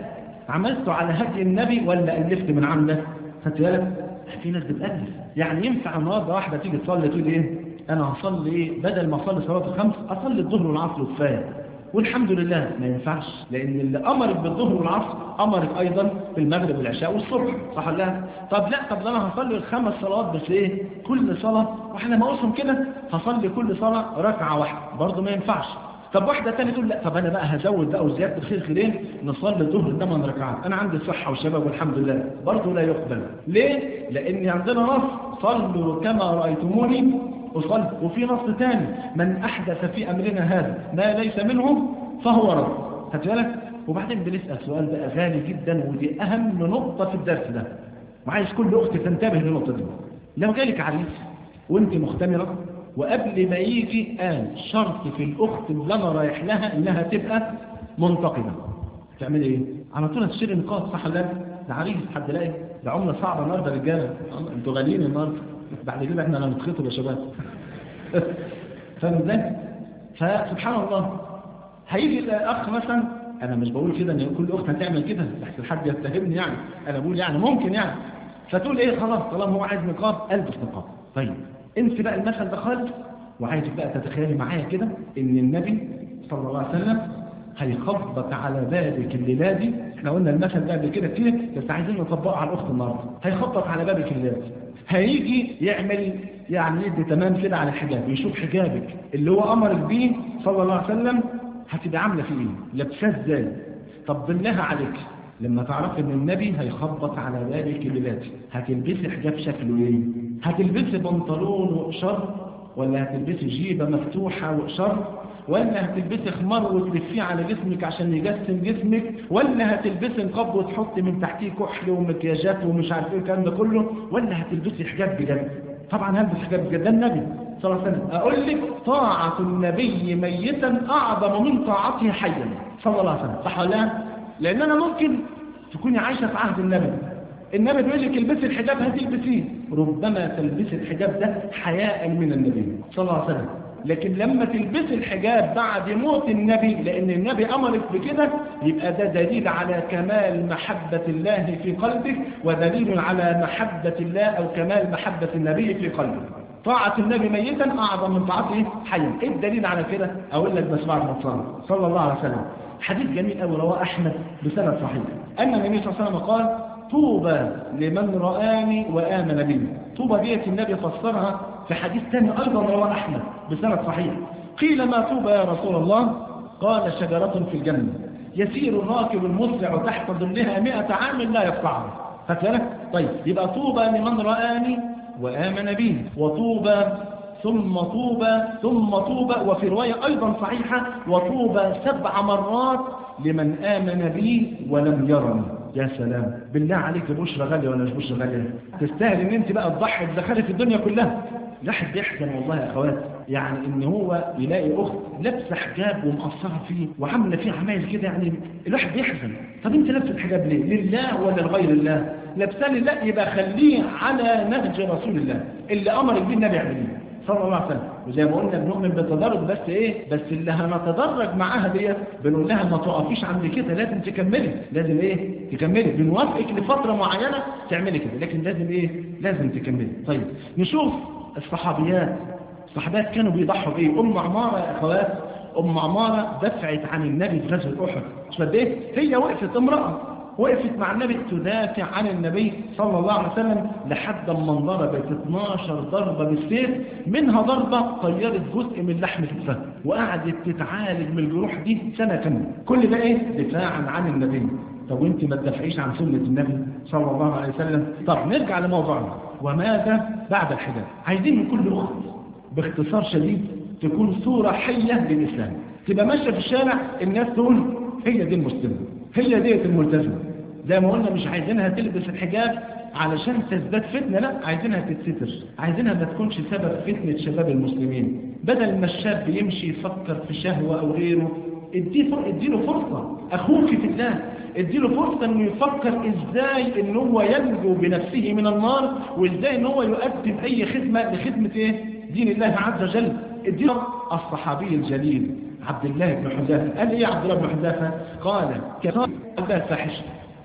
عملته على هدي النبي ولا ألفت من عندك؟ خدت بالك؟ في ناس بتألف. يعني ينفع النهارده واحدة تيجي تصلي تقول إيه؟ أنا هصلي إيه؟ بدل ما أصلي صلاة الخمس أصلي الظهر والعصر وكفاية. والحمد لله ما ينفعش، لأن اللي أمرك بالظهر والعصر أمرك أيضا بالمغرب والعشاء والصبح، صح ولا لا؟ طب أنا هصلي الخمس صلوات بس إيه؟ كل صلاة وإحنا نقصهم كده هصلي كل صلاة ركعة واحدة، برضه ما ينفعش. طب واحدة تانية تقول لا طب أنا بقى هزود بقى وزيادة الخير خيرين نصلي الظهر 8 ركعات، أنا عندي صحة وشباب والحمد لله، برضه لا يقبل. ليه؟ لأن عندنا نص صلوا كما رأيتموني أصلي، وفي نص تاني من أحدث في أمرنا هذا ما ليس منه فهو رد. خدت بالك؟ وبعدين بنسأل سؤال بقى غالي جدا، ودي أهم نقطة في الدرس ده، وعايز كل أخت تنتبه للنقطة دي. لو جالك عريس وأنت مختمرة وقبل ما يجي قال شرط في الأخت اللي أنا رايح لها إنها تبقى منتقدة، تعمل إيه؟ على طول هتشتري نقاط، صح ولا لا؟ ده عريس حد لاقي، ده عملة صعبة النهارده يا رجالة، انتوا غاليين النهارده، بعد كده احنا هنتخطب يا شباب. فاهم ازاي؟ فسبحان الله هيجي الأخ مثلا، أنا مش بقول كده إن كل أخت هتعمل كده لحسن حد يتهمني يعني، أنا بقول يعني ممكن يعني، فتقول إيه خلاص طالما هو عايز نقاب ألبس نقاب. طيب أنت بقى المثل ده خالص، وعايزك بقى تتخيلي معايا كده إن النبي صلى الله عليه وسلم هيخبط على بابك الليلة دي. احنا قلنا المثل ده قبل كده كتير بس عايزين نطبقه على الأخت النهارده. هيخبط على بابك الليلة دي، هيجي يعمل يعني يدي تمام كده على الحجاب، يشوف حجابك اللي هو أمرك بيه صلى الله عليه وسلم هتبقى عاملة فيه ايه؟ لابساه ازاي؟ طب بالله عليك لما تعرف ان النبي هيخبط على بابك الليلاتي هتلبسي حجاب شكله ايه؟ هتلبسي بنطلون وقشر، ولا هتلبسي جيبة مفتوحة وقشر، ولا هتلبسي خمار وتلفيه على جسمك عشان يجسم جسمك، ولا هتلبسي نقاب وتحطي من تحتيه كحل ومكياجات ومش عارف ايه الكلام ده كله، ولا هتلبسي حجاب بجد؟ طبعا هلبس حجاب بجد. ده النبي صلى الله عليه وسلم. أقول لك طاعة النبي ميتا أعظم من طاعته حيا صلى الله عليه وسلم، صح ولا لا؟ لأن أنا ممكن تكوني عايشة في عهد النبي بيقول لك البسي الحجاب هتلبسيه، ربما تلبسي الحجاب ده حياء من النبي صلى الله عليه وسلم، لكن لما تلبسي الحجاب بعد موت النبي لأن النبي أمرك بكده يبقى ده دليل على كمال محبة الله في قلبك، ودليل على محبة الله أو كمال محبة النبي في قلبك. طاعة النبي ميتا أعظم من طاعته حيا. إيه الدليل على كده؟ أقول لك بس بعد ما صلى الله عليه وسلم. حديث جميل أوي رواه أحمد بسند صحيح أن النبي صلى الله عليه وسلم قال طوبى لمن رآني وآمن بي. طوبى ديت النبي فسرها في حديث ثاني أيضا رواه أحمد بسند صحيح. قيل ما طوبى يا رسول الله؟ قال شجرة في الجنة يسير الراكب المسرع تحت ظلها 100 عام لا يقطعها. فكذلك طيب يبقى طوبى لمن رآني وآمن به، وطوبى ثم طوبى ثم طوبى، وفي رواية أيضا صحيحة وطوبى 7 مرات لمن آمن بي ولم يرني. يا سلام بالله عليك، بشرى غالية ولا مش بشرى غالية؟ تستاهل ان انت بقى تضحي بزخارف الدنيا كلها. الواحد بيحزن والله يا اخوات، يعني ان هو يلاقي اخت لابسه حجاب ومقصره فيه وعامله فيه عمايل كده، يعني الواحد بيحزن. طب انت لابسه الحجاب ليه؟ لله ولا لغير الله؟ لابسه لله يبقى خليه على نهج رسول الله اللي امرك بيه النبي عليه صلى الله عليه وسلم. وزي ما قلنا بنؤمن بالتدرج، بس ايه؟ بس اللي هنتدرج معاها ديت بنقول لها ما تقفيش عند كده، لازم تكملي، لازم ايه؟ تكملي. بنوافقك لفتره معينه تعملي كده، لكن لازم ايه؟ لازم تكملي. طيب نشوف الصحابيات كانوا بيضحوا بايه. ام عماره يا اخوات، ام عماره دفعت عن النبي في غزوه احد. مش قد ايه؟ هي وقفت امراه وقفت مع النبي تدافع عن النبي صلى الله عليه وسلم لحد ما ضربت 12 ضربة بالسيف، منها ضربة طيرت جزء من لحم كتفها، وقعدت تتعالج من الجروح دي سنة كاملة. كل ده ايه؟ دفاعا عن النبي. طب وانت ما تدافعيش عن سنة النبي صلى الله عليه وسلم؟ طب نرجع لموضوعنا، وماذا بعد الحجاب؟ عايزين من كل اخت باختصار شديد تكون صورة حية للإسلام، تبقى ماشية في الشارع الناس تقول هي دي المسلمة، هي ديت الملتزمة. زي ما قلنا مش عايزينها تلبس الحجاب علشان تزداد فتنة، لا، عايزينها تتستر، عايزينها ما تكونش سبب فتنة شباب المسلمين. بدل ما الشاب يمشي يفكر في شهوة أو غيره، اديله فرصة. أخوك في الله اديله فرصة انه يفكر ازاي ان هو ينجو بنفسه من النار، وازاي ان هو يقدم اي خدمة لخدمة ايه؟ دين الله عز وجل. اديله. الصحابي الجليل عبد الله بن حذافة قال ايه عبد الله بن حذافة؟ قال كان الفاحشة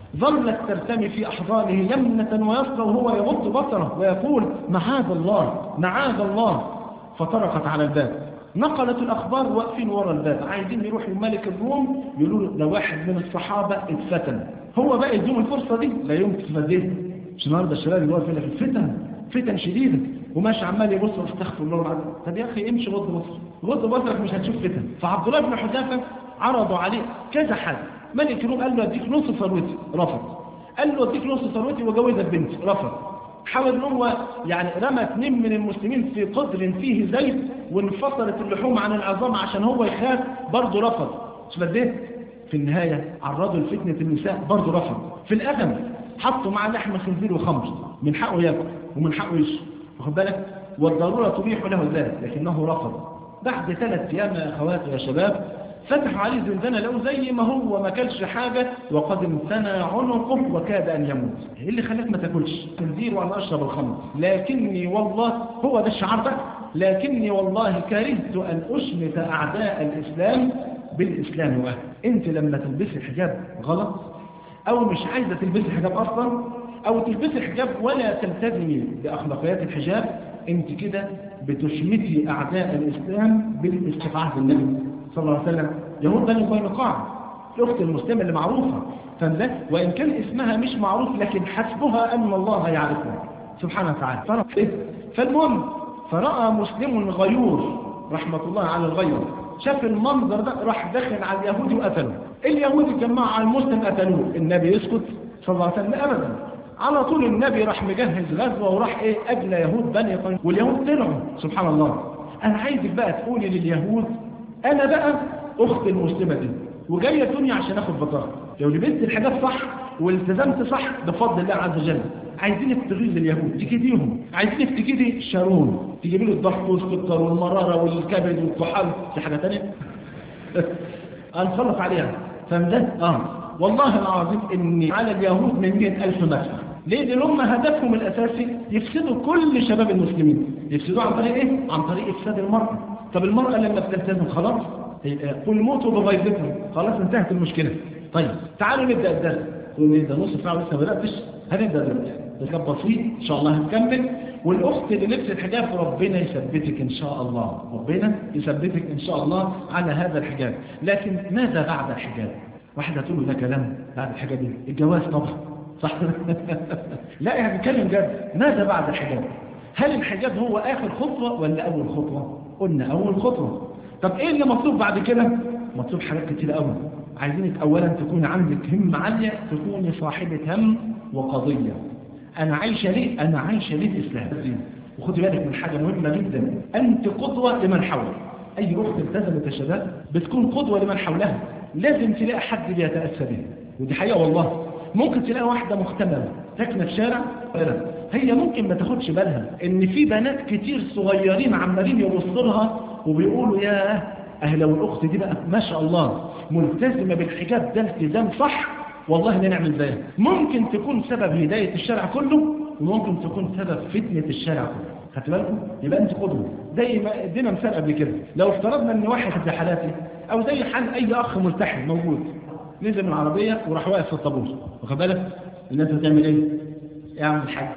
ظلت ترتمي في أحضانه يمنة ويسرى وهو يغض بصره ويقول معاذ الله معاذ الله. فطرقت على الباب، نقلت الأخبار واقفين ورا الباب عايزين يروحوا ملك الروم يقولوا له ده واحد من الصحابة اتفتن. هو بقى يدوم الفرصة دي لا يمكن تفديه. مش النهارده الشباب اللي واقف هنا في الفتن فتن شديدة وماشي عمال يبص واستغفر الله العظيم. طب يا أخي امشي غض بصرك، غض بصرك مش هتشوف فتن. فعبد الله بن حذافة عرضوا عليه كذا حاجة. ملك الروم قال له اديك نص ثروتي، رفض. قال له اديك نص ثروتي وجوزك بنتي، رفض. حاول ان هو يعني رمى 2 من المسلمين في قدر فيه زيت وانفصلت اللحوم عن العظام عشان هو يخاف، برضه رفض. مش بديه في النهاية عرضوا لفتنة النساء، برضه رفض. في الأدم حطوا معاه لحم خنزير وخمر، من حقه ياكل ومن حقه يشرب، واخد بالك، والضرورة تبيح له ذلك، لكنه رفض. بعد 3 أيام يا أخواتي يا شباب فتحوا عليه زنزانة لو زي ما هو ما كلش حاجة وقد امتنى عنقه وكاد أن يموت. إيه اللي خلاك ما تاكلش خنزير وأنا أشرب الخمر؟ لكني والله هو ده الشعار ده، لكني والله كرهت أن أشمت أعداء الإسلام بالإسلام وأهله. أنت لما تلبسي الحجاب غلط أو مش عايزة تلبسي الحجاب أصلا أو تلبسي الحجاب ولا تلتزمي بأخلاقيات الحجاب، أنت كده بتشمتي أعداء الإسلام بالاستفعاف بالنبي صلى الله عليه وسلم. يهود بني قينقاع الأخت المسلمة اللي معروفة فده وإن كان اسمها مش معروف لكن حسبها أن الله يعرفها سبحانه وتعالى. فالمهم فرأى مسلم غيور رحمة الله على الغيور، شاف المنظر ده راح دخل على اليهود وقتله. اليهود اتجمعوا على المسلم قتلوه. النبي يسكت صلى الله عليه وسلم أبدا، على طول النبي راح مجهز غزوة وراح أجل يهود بني قينقاع واليهود طلعوا. سبحان الله. أنا عايزك بقى تقولي لليهود أنا بقى أخت المسلمة دي وجاية الدنيا عشان أخذ بطاقة، لو لبست الحاجات صح والتزمت صح بفضل الله عز وجل. عايزينك تغيظ اليهود تكيديهم، عايزينك تكيدي شارون تجيب له الضغط والسكر والمرارة والكبد والكحل. في حاجة تانية هنخلص عليها فمده والله العظيم إني على اليهود من 100,000 مدفع. ليه؟ لأن هم هدفهم الأساسي يفسدوا كل شباب المسلمين. يفسدوا عن طريق إيه؟ عن طريق إفساد المرأة. طب المرأة لما بتلتزم خلاص قل موتوا بغيظكم، خلاص انتهت المشكلة. طيب تعالوا نبدأ الدرس. نبدأ نص ساعة ولسه ما بدأتش، هنبدأ الدرس. ده كان بسيط إن شاء الله هنكمل. والأخت اللي لبست الحجاب ربنا يثبتك إن شاء الله، ربنا يثبتك إن شاء الله على هذا الحجاب. لكن ماذا بعد الحجاب؟ واحد هتقول له ده كلام بعد الحجاب ايه؟ الجواز طبعا صح؟ لا يعني نتكلم جد. ماذا بعد الحجاب؟ هل الحجاب هو آخر خطوة ولا أول خطوة؟ قلنا أول خطوة. طب إيه اللي مطلوب بعد كده؟ مطلوب حاجات كتير قوي. عايزينك أولا تكون عندك همة عالية، تكوني صاحبة هم وقضية. أنا عايشة ليه؟ أنا عايشة ليه الإسلام؟ وخدي بالك من حاجة مهمة جدا، أنت قدوة لمن حولك. أي أخت التزمت يا شباب بتكون قدوة لمن حولها. لازم تلاقي حد بيتأسى به، ودي حقيقة والله. ممكن تلاقي واحدة مختملة ساكنة في شارع هي ممكن ما تاخدش بالها ان في بنات كتير صغيرين عمالين يبصوا لها وبيقولوا يا لو الاخت دي بقى ما شاء الله ملتزمه بالحجاب ده التزام صح والله لا نعمل زيها. ممكن تكون سبب هدايه الشارع كله وممكن تكون سبب فتنه الشارع كله. خدت بالكم؟ يبقى انت قدوه. زي ما ادينا مثال قبل كده، لو افترضنا ان واحد زي حالاتي او زي حال اي اخ ملتحم موجود نزل من العربيه وراح واقف في الطابور، واخد بالك الناس بتعمل ايه؟ يعمل الحاج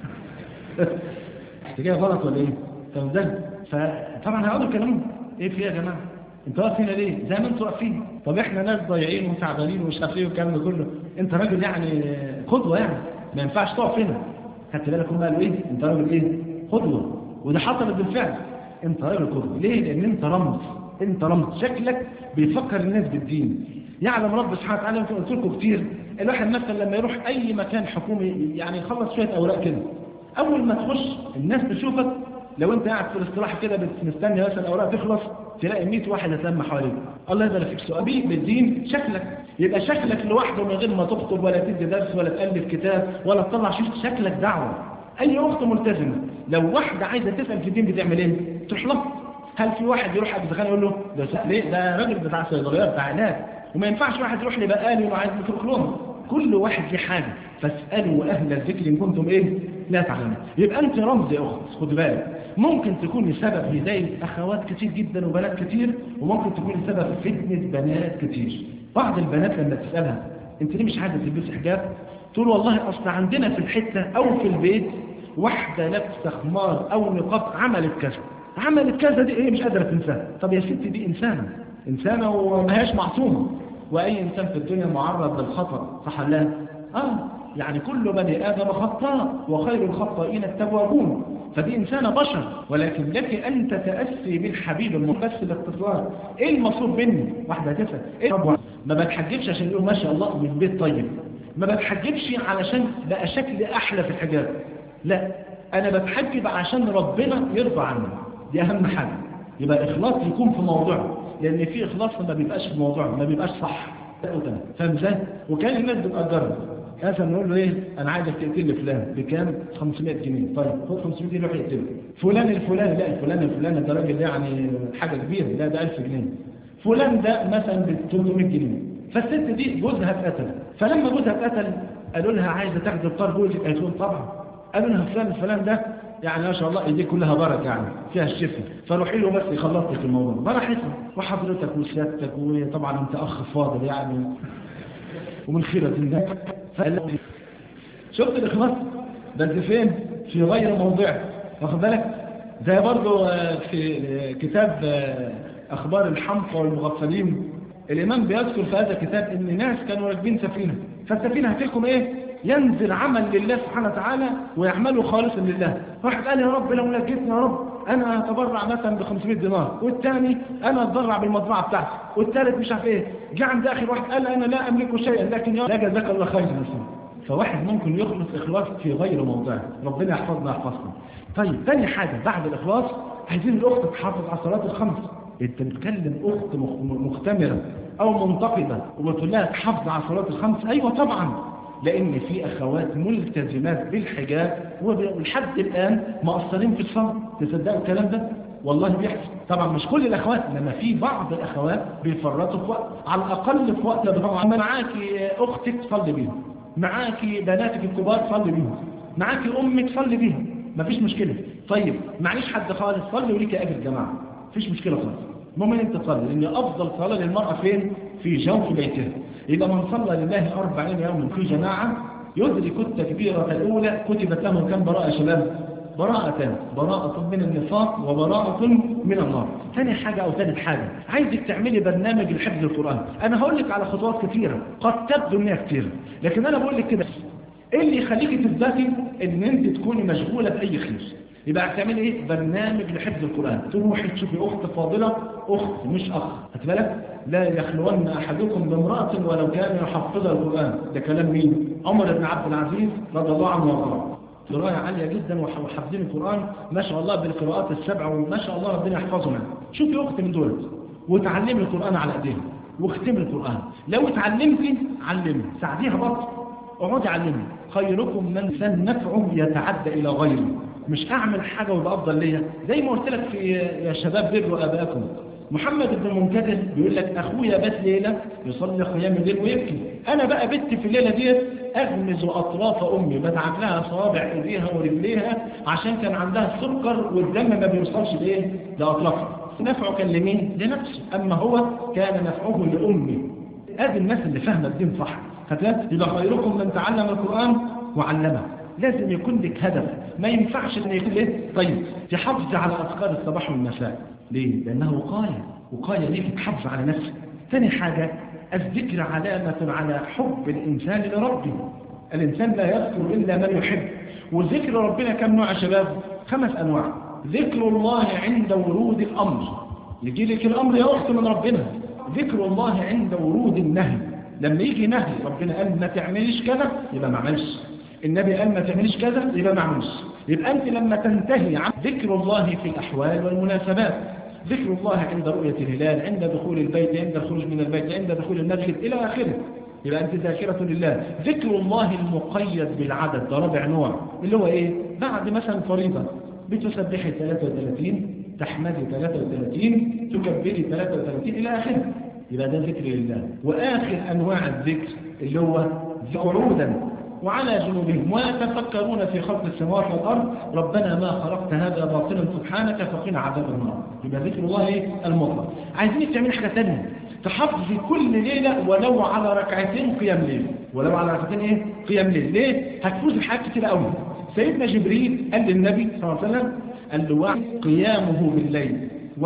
انت جاي غلط ولا ايه؟ طب ده فطبعا هيقعدوا يكلموا ايه في يا جماعه؟ انتوا واقفين ليه؟ زي ما انتوا واقفين. طب احنا ناس ضايعين وتعبانين ومش عارف ايه والكلام ده كله. انت راجل يعني قدوه، يعني ما ينفعش تقف هنا. خدت بالك هم قالوا ايه؟ انت راجل ايه؟ قدوه. وده حصلت بالفعل. انت راجل قدوه. ليه؟ لان انت رمز. انت رمز، شكلك بيفكر الناس بالدين. يعلم رب سبحانه وتعالى. يمكن قلت لكم كتير، الواحد مثلا لما يروح اي مكان حكومي يعني يخلص شويه اوراق كده، اول ما تخش الناس تشوفك. لو انت قاعد في الاستراحه كده مستني مثلا الاوراق تخلص تلاقي 100 واحد اتلم حواليك. الله يبارك فيك. سؤال بالدين شكلك، يبقى شكلك لوحده من غير ما تخطب ولا تدي درس ولا تالف كتاب ولا تطلع شكلك دعوه. اي اخت ملتزمه لو واحده عايزه تسال في الدين بتعمل ايه؟ تروح له. هل في واحد يروح عند الدخان يقول له ده ليه؟ ده راجل بتاع صيدليه بتاع علاج. وما ينفعش واحد يروح لبقالي وعايز يترك لهم. كل واحد له حاجه. فاسالوا اهل الذكر ان كنتم ايه؟ لا تعلمون. يبقى انت رمز يا اخت، خد بالك. ممكن تكوني سبب هدايه اخوات كتير جدا وبنات كتير، وممكن تكوني سبب فتنه بنات كتير. بعض البنات لما تسالها انت ليه مش عايزه تلبسي حجاب؟ تقول والله أصل عندنا في الحتة أو في البيت واحدة لابسة خمار أو نقاب عملت كذا دي إيه مش قادرة تنساها. طب يا ستي دي إنسانة وما هياش معصومة، وأي إنسان في الدنيا معرض للخطأ، صح لا؟ يعني كل بني آدم خطاء وخير الخطائين التوابون، فدي إنسانة بشر، ولكن لك أن تتأسي بالحبيب المقدس بالاختصار. إيه المطلوب مني؟ واحدة تسأل إيه؟ ما بتحجبش عشان يقول ما شاء الله من بيت طيب، ما بتحجبش علشان بقى شكل أحلى في الحجاب، لا، أنا بتحجب عشان ربنا يرضى عني، دي أهم حاجة. يبقى إخلاص يكون في موضوعه، لأن في إخلاص ما بيبقاش في موضوعه، ما بيبقاش صح. فاهم ازاي؟ وكان الناس بتقدرها، مثلا نقول له ايه انا عايزك تقتل لي فلان بكام؟ 500 جنيه. طيب خد 500 جنيه روح اقتله. فلان الفلاني، لا الفلان ده راجل يعني حاجه كبيره، لا ده 1000 جنيه. فلان ده مثلا ب 300 جنيه. فالست دي جوزها اتقتل، فلما جوزها اتقتل قالوا لها عايزه تاخد ابطال جوزك؟ قالت لهم طبعا. قالوا لها فلان ده يعني ما شاء الله ايديه كلها بركه، يعني فيها الشفاء، فروحي له بس يخلص لك الموضوع براحتها، وحضرتك وسيادتك، وطبعا انت اخ فاضل يعني ومن خيرة الله. شفت الإخلاص بس فين؟ في غير موضعه، واخد بالك؟ زي برضو في كتاب أخبار الحمقى والمغفلين، الإمام بيذكر في هذا الكتاب إن ناس كانوا راكبين سفينة، فالسفينة هتلكم إيه؟ ينزل عمل لله سبحانه وتعالى ويعمله خالصا لله. واحد قال يا رب لو نجيتني يا رب أنا أتبرع مثلا ب 500 دينار، والثاني أنا أتبرع بالمطبعة بتاعتي، والثالث مش عارف إيه. جه عند آخر واحد قال أنا لا أملك شيئا لكن لا جزاك الله خيرا. فواحد ممكن يخلص إخلاص في غير موضعه، ربنا يحفظنا يحفظنا. طيب ثاني حاجة بعد الإخلاص عايزين الأخت تحافظ على الصلاة الخمس. أنت بتكلم أخت مختمرة أو منتقبة وبتقول لها تحافظ على الصلاة الخمس؟ أيوة طبعا، لأن في أخوات ملتزمات بالحجاب ولحد الآن مقصرين في الصلاة. تصدقوا الكلام ده؟ والله بيحصل. طبعا مش كل الأخوات، لما في بعض الأخوات بيفرطوا في وقت، على الأقل في وقت الضغط. معاكي أختك صلي بيها، معاكي بناتك الكبار صلي بيهم، معاكي أمك صلي بيهم، مفيش مشكلة. طيب معليش حد خالص صلي وليك أجر جماعة، مفيش مشكلة خالص. المهم أنت تصلي، لأن أفضل صلاة للمرأة فين؟ في جوف بيتها. إذا من صلى لله 40 يوما في جماعة يدرك التكبيرة الأولى كتبت له كم براءة يا شباب؟ براءتان، براءة من النفاق وبراءة من النار. ثاني حاجة أو ثالث حاجة، عايزك تعملي برنامج لحفظ القرآن. أنا هقول لك على خطوات كثيرة قد تبدو إنها كثيرة، لكن أنا بقول لك كده إيه اللي يخليكي تثبتي إن أنت تكوني مشغولة بأي خير. يبقى هتعملي إيه؟ برنامج لحفظ القرآن. تروحي تشوفي أخت فاضلة، أخت مش أخ، هتبالك لا يخلون أحدكم بامرأة ولو كان يحفظ القرآن. ده كلام مين؟ عمر بن عبد العزيز رضي الله عنه وارضاه. قراءة عالية جدا وحافظين القرآن ما شاء الله بالقراءات السبع، وما شاء الله ربنا يحفظهم. شوفي أخت من دول وتعلمي القرآن على ايديها واختمي القرآن. لو اتعلمتي علمي، ساعديها برضه، اقعدي علمي. خيركم من كان نفعه يتعدى إلى غيره. مش أعمل حاجة ويبقى أفضل ليا، زي ما قلت لك في يا شباب بروا أباكم. محمد بن المنكدر بيقول لك أخويا بات ليلة يصلي قيام الليل ويبكي، أنا بقى بنتي في الليلة دي أغمز أطراف أمي، بدعك لها صوابع إيديها ورجليها عشان كان عندها السكر والدم ما بيوصلش لإيه؟ لأطرافها. نفعه كان لمين؟ لنفسه، أما هو كان نفعه لأمي. هذه الناس اللي فاهمة الدين صح. يبقى خيركم من تعلم القرآن وعلمه. لازم يكون لك هدف، ما ينفعش ان يكون ايه؟ طيب تحافظ على اذكار الصباح والمساء. ليه؟ لانه وقايه ليك تحافظ على نفسك. ثاني حاجه الذكر علامه على حب الانسان لربه. الانسان لا يذكر الا من يحب. وذكر ربنا كم نوع يا شباب؟ 5 انواع. ذكر الله عند ورود الامر، يجي لك الامر يا اخت من ربنا. ذكر الله عند ورود النهي، لما يجي نهي ربنا قال ما تعمليش كذا يبقى ما عملش، النبي قال ما تعمليش كذا يبقى ما عملش. يبقى أنت لما تنتهي عن ذكر الله في الأحوال والمناسبات، ذكر الله عند رؤية الهلال، عند دخول البيت، عند الخروج من البيت، عند دخول المسجد إلى آخره، يبقى أنت ذاكرة لله. ذكر الله المقيد بالعدد، ده رابع نوع، اللي هو إيه؟ بعد مثلا فريضة بتسبحي 33، تحمدي 33، تكبري 33 إلى آخره، يبقى ده ذكر لله. وآخر أنواع الذكر اللي هو قعودا وعلى جنوبهم ويتفكرون في خلق السماوات والأرض ربنا ما خلقت هذا باطلا سبحانك فقنا عذاب النار. يبقى ذكر الله المطلق. عايزينك تعمل حاجة تانية، تحافظي كل ليلة ولو على ركعتين قيام ليل، ولو على ركعتين قيام ليل. ليه؟ هتفوز بحاجات كتير قوي. سيدنا جبريل قال للنبي صلى الله عليه وسلم قال له قيامه بالليل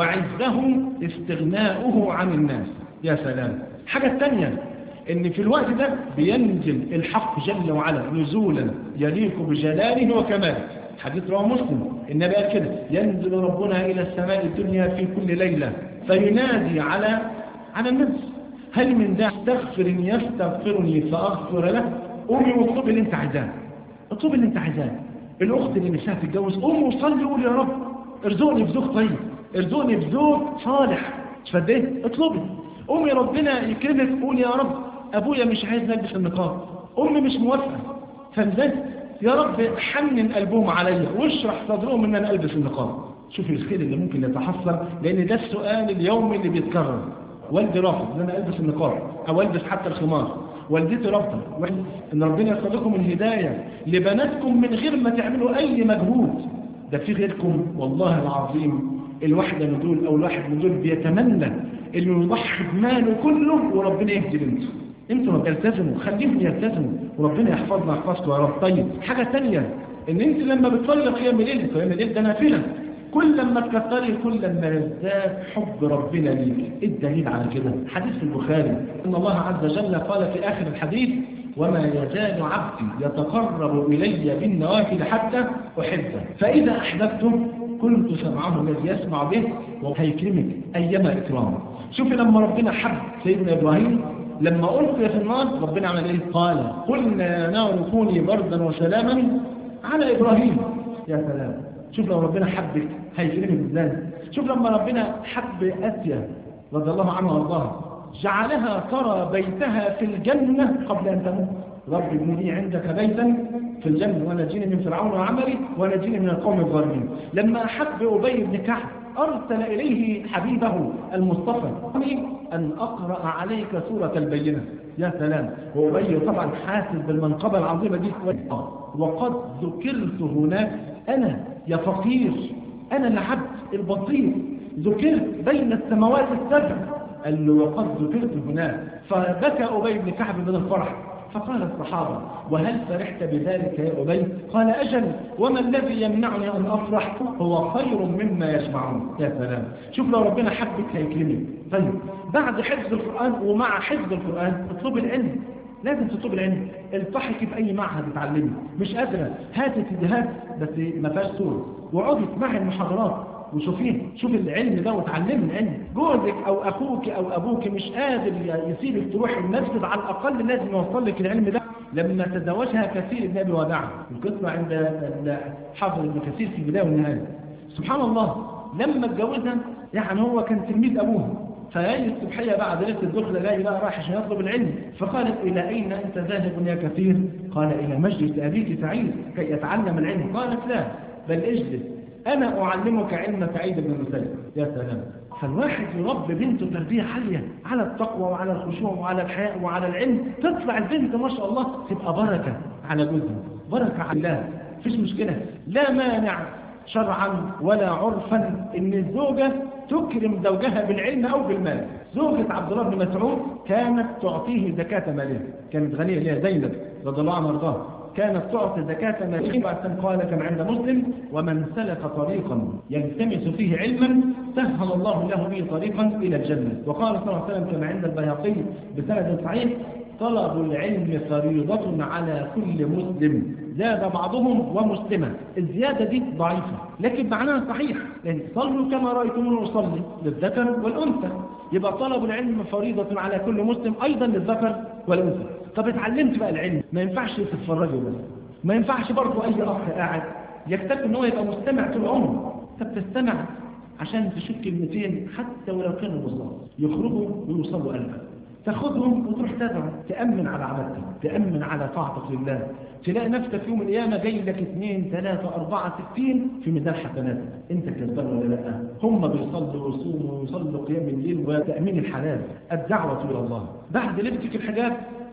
وعزه استغناؤه عن الناس. يا سلام. حاجة تانية ان في الوقت ده بينزل الحق جل وعلا نزولا يليق بجلاله وكماله. حديث رواه مسلم النبي قال كده ينزل ربنا الى السماء الدنيا في كل ليلة فينادي على الناس هل من داع استغفر يستغفرني فاغفر له. قومي واطلبي اللي انت عايزاه، اطلبي اللي انت عايزاه. الاخت اللي نفسها تتجوز قومي وصلي وقولي يا رب ارزقني بزوج طيب، ارزقني بزوج صالح. فده اطلبي. قومي ربنا يكرمك قولي يا رب ابويا مش عايز نلبس النقاب، امي مش موافقه، فازاي يا رب حنن قلبهم عليا واشرح صدرهم ان انا البس النقاب. شوفي الخير اللي ممكن يتحصل، لان ده السؤال اليومي اللي بيتكرر. والدي رافض ان انا البس النقاب او البس حتى الخمار، والدتي رافضه. ان ربنا يسلكم الهدايه لبناتكم من غير ما تعملوا اي مجهود. ده في غيركم والله العظيم الواحده من دول او الواحد من دول بيتمنى انه يضحي بماله كله وربنا يهدي بنته. انتوا ما بتلتزموا، خليهم يلتزموا وربنا يحفظنا يحفظكم يا رب. طيب حاجه ثانيه ان انت لما بتصلي قيام الليل، قيام الليل ده نافله، كل لما تكتري كل لما يزداد حب ربنا ليك. الدليل على كده حديث البخاري ان الله عز وجل قال في اخر الحديث وما يزال عبدي يتقرب الي بالنوافل حتى احبه فاذا احببته كنت سمعه الذي يسمع به وهيكرمك ايما اكرامه. شوفي لما ربنا حب سيدنا ابراهيم لما ألقي في النار ربنا عمل ايه؟ قال قلنا يا نار كوني بردا وسلاما على إبراهيم. يا سلام. شوف لو ربنا حبك هيكرمك ازاي. شوف لما ربنا حب آسيا رضي الله عنها وارضاها جعلها ترى بيتها في الجنة قبل أن تموت. رب ابن لي عندك بيتا في الجنة ونجيني من فرعون وعملي ونجيني من القوم الظالمين. لما حب أبي بن كعب أرسل إليه حبيبه المصطفى أن أقرأ عليك سورة البينة. يا سلام. وأبي طبعا حاسس بالمنقبة العظيمة دي. وقد ذكرت هناك أنا يا فقير، أنا العبد البسيط ذكرت بين السماوات السبع. قال له وقد ذكرت هناك. فبكى أبي بن كعب من الفرح. فقال الصحابة وهل فرحت بذلك يا أبي؟ قال أجل وما الذي يمنعني أن أفرح؟ هو خير مما يسمعون. يا سلام. شوف لو ربنا حبك هيكرمك. طيب بعد حفظ القرآن ومع حفظ القرآن اطلب العلم. لازم تطلب العلم. التحقي في أي معهد تتعلمي. مش قادرة هاتي اتجاهات بس ما فيهاش صورة وعودي اسمعي المحاضرات وشوفيه. شوف العلم ده وتعلمي العلم. جوزك او اخوك او ابوك مش قادر يسيبك تروح المسجد، على الاقل لازم يوصل لك العلم ده. لما تزوجها كثير ابن ابي وداع القصه عند حافظ ابن كثير في البدايه والنهايه. سبحان الله لما اتجوزها يعني هو كان تلميذ ابوها، فهي الصبحيه بعد ليله الدخله جاي بقى رايح عشان يطلب العلم. فقالت الى اين انت ذاهب يا كثير؟ قال الى مجلس ابيك سعيد كي يتعلم العلم. قالت لا بل اجلس أنا أعلمك علم سعيد بن المسيب. يا سلام. فالواحد يربي بنته تربية عالية على التقوى وعلى الخشوع وعلى الحياء وعلى العلم، تطلع البنت ما شاء الله تبقى بركة على جوزها، بركة على الله. مفيش مشكلة، لا مانع شرعا ولا عرفا ان الزوجة تكرم زوجها بالعلم او بالمال. زوجة عبد الله بن مسعود كانت تعطيه زكاة مالها، كانت غنية لها زينب رضي الله عنها وارضاها، كانت تعطي زكاة مالها. قال كما عند مسلم ومن سلك طريقا يلتمس فيه علما سهل الله له به طريقا إلى الجنة. وقال صلى الله عليه وسلم كما عند البيهقي بسند صحيح طلب العلم فريضة على كل مسلم زاد بعضهم ومسلمة. الزيادة دي ضعيفة لكن معناها صحيح، لأن صلوا كما رأيتموني أصلي للذكر والأنثى. يبقى طلب العلم فريضة على كل مسلم أيضا للذكر والأنثى. طب اتعلمت بقى العلم ما ينفعش تتفرجوا بس، ما ينفعش برضو أي أخ قاعد يكتفي إن هو يبقى مستمع طول عمره. طب تستمع عشان تشوف كلمتين حتى ولو كانوا بساط يخرجوا ويوصلوا قلبك، تاخدهم وتروح تدعو، تأمن على عبادتك، تأمن على طاعتك لله. تلاقي نفسك في يوم القيامة جاي لك 2 3 4 60 في ميزان حسناتك. انت كسبان ولا لا؟ هم بيصلوا ويصوموا ويصلوا قيام الليل وتأمين الحلال، الدعوة الى الله. بعد لبسك الحجاب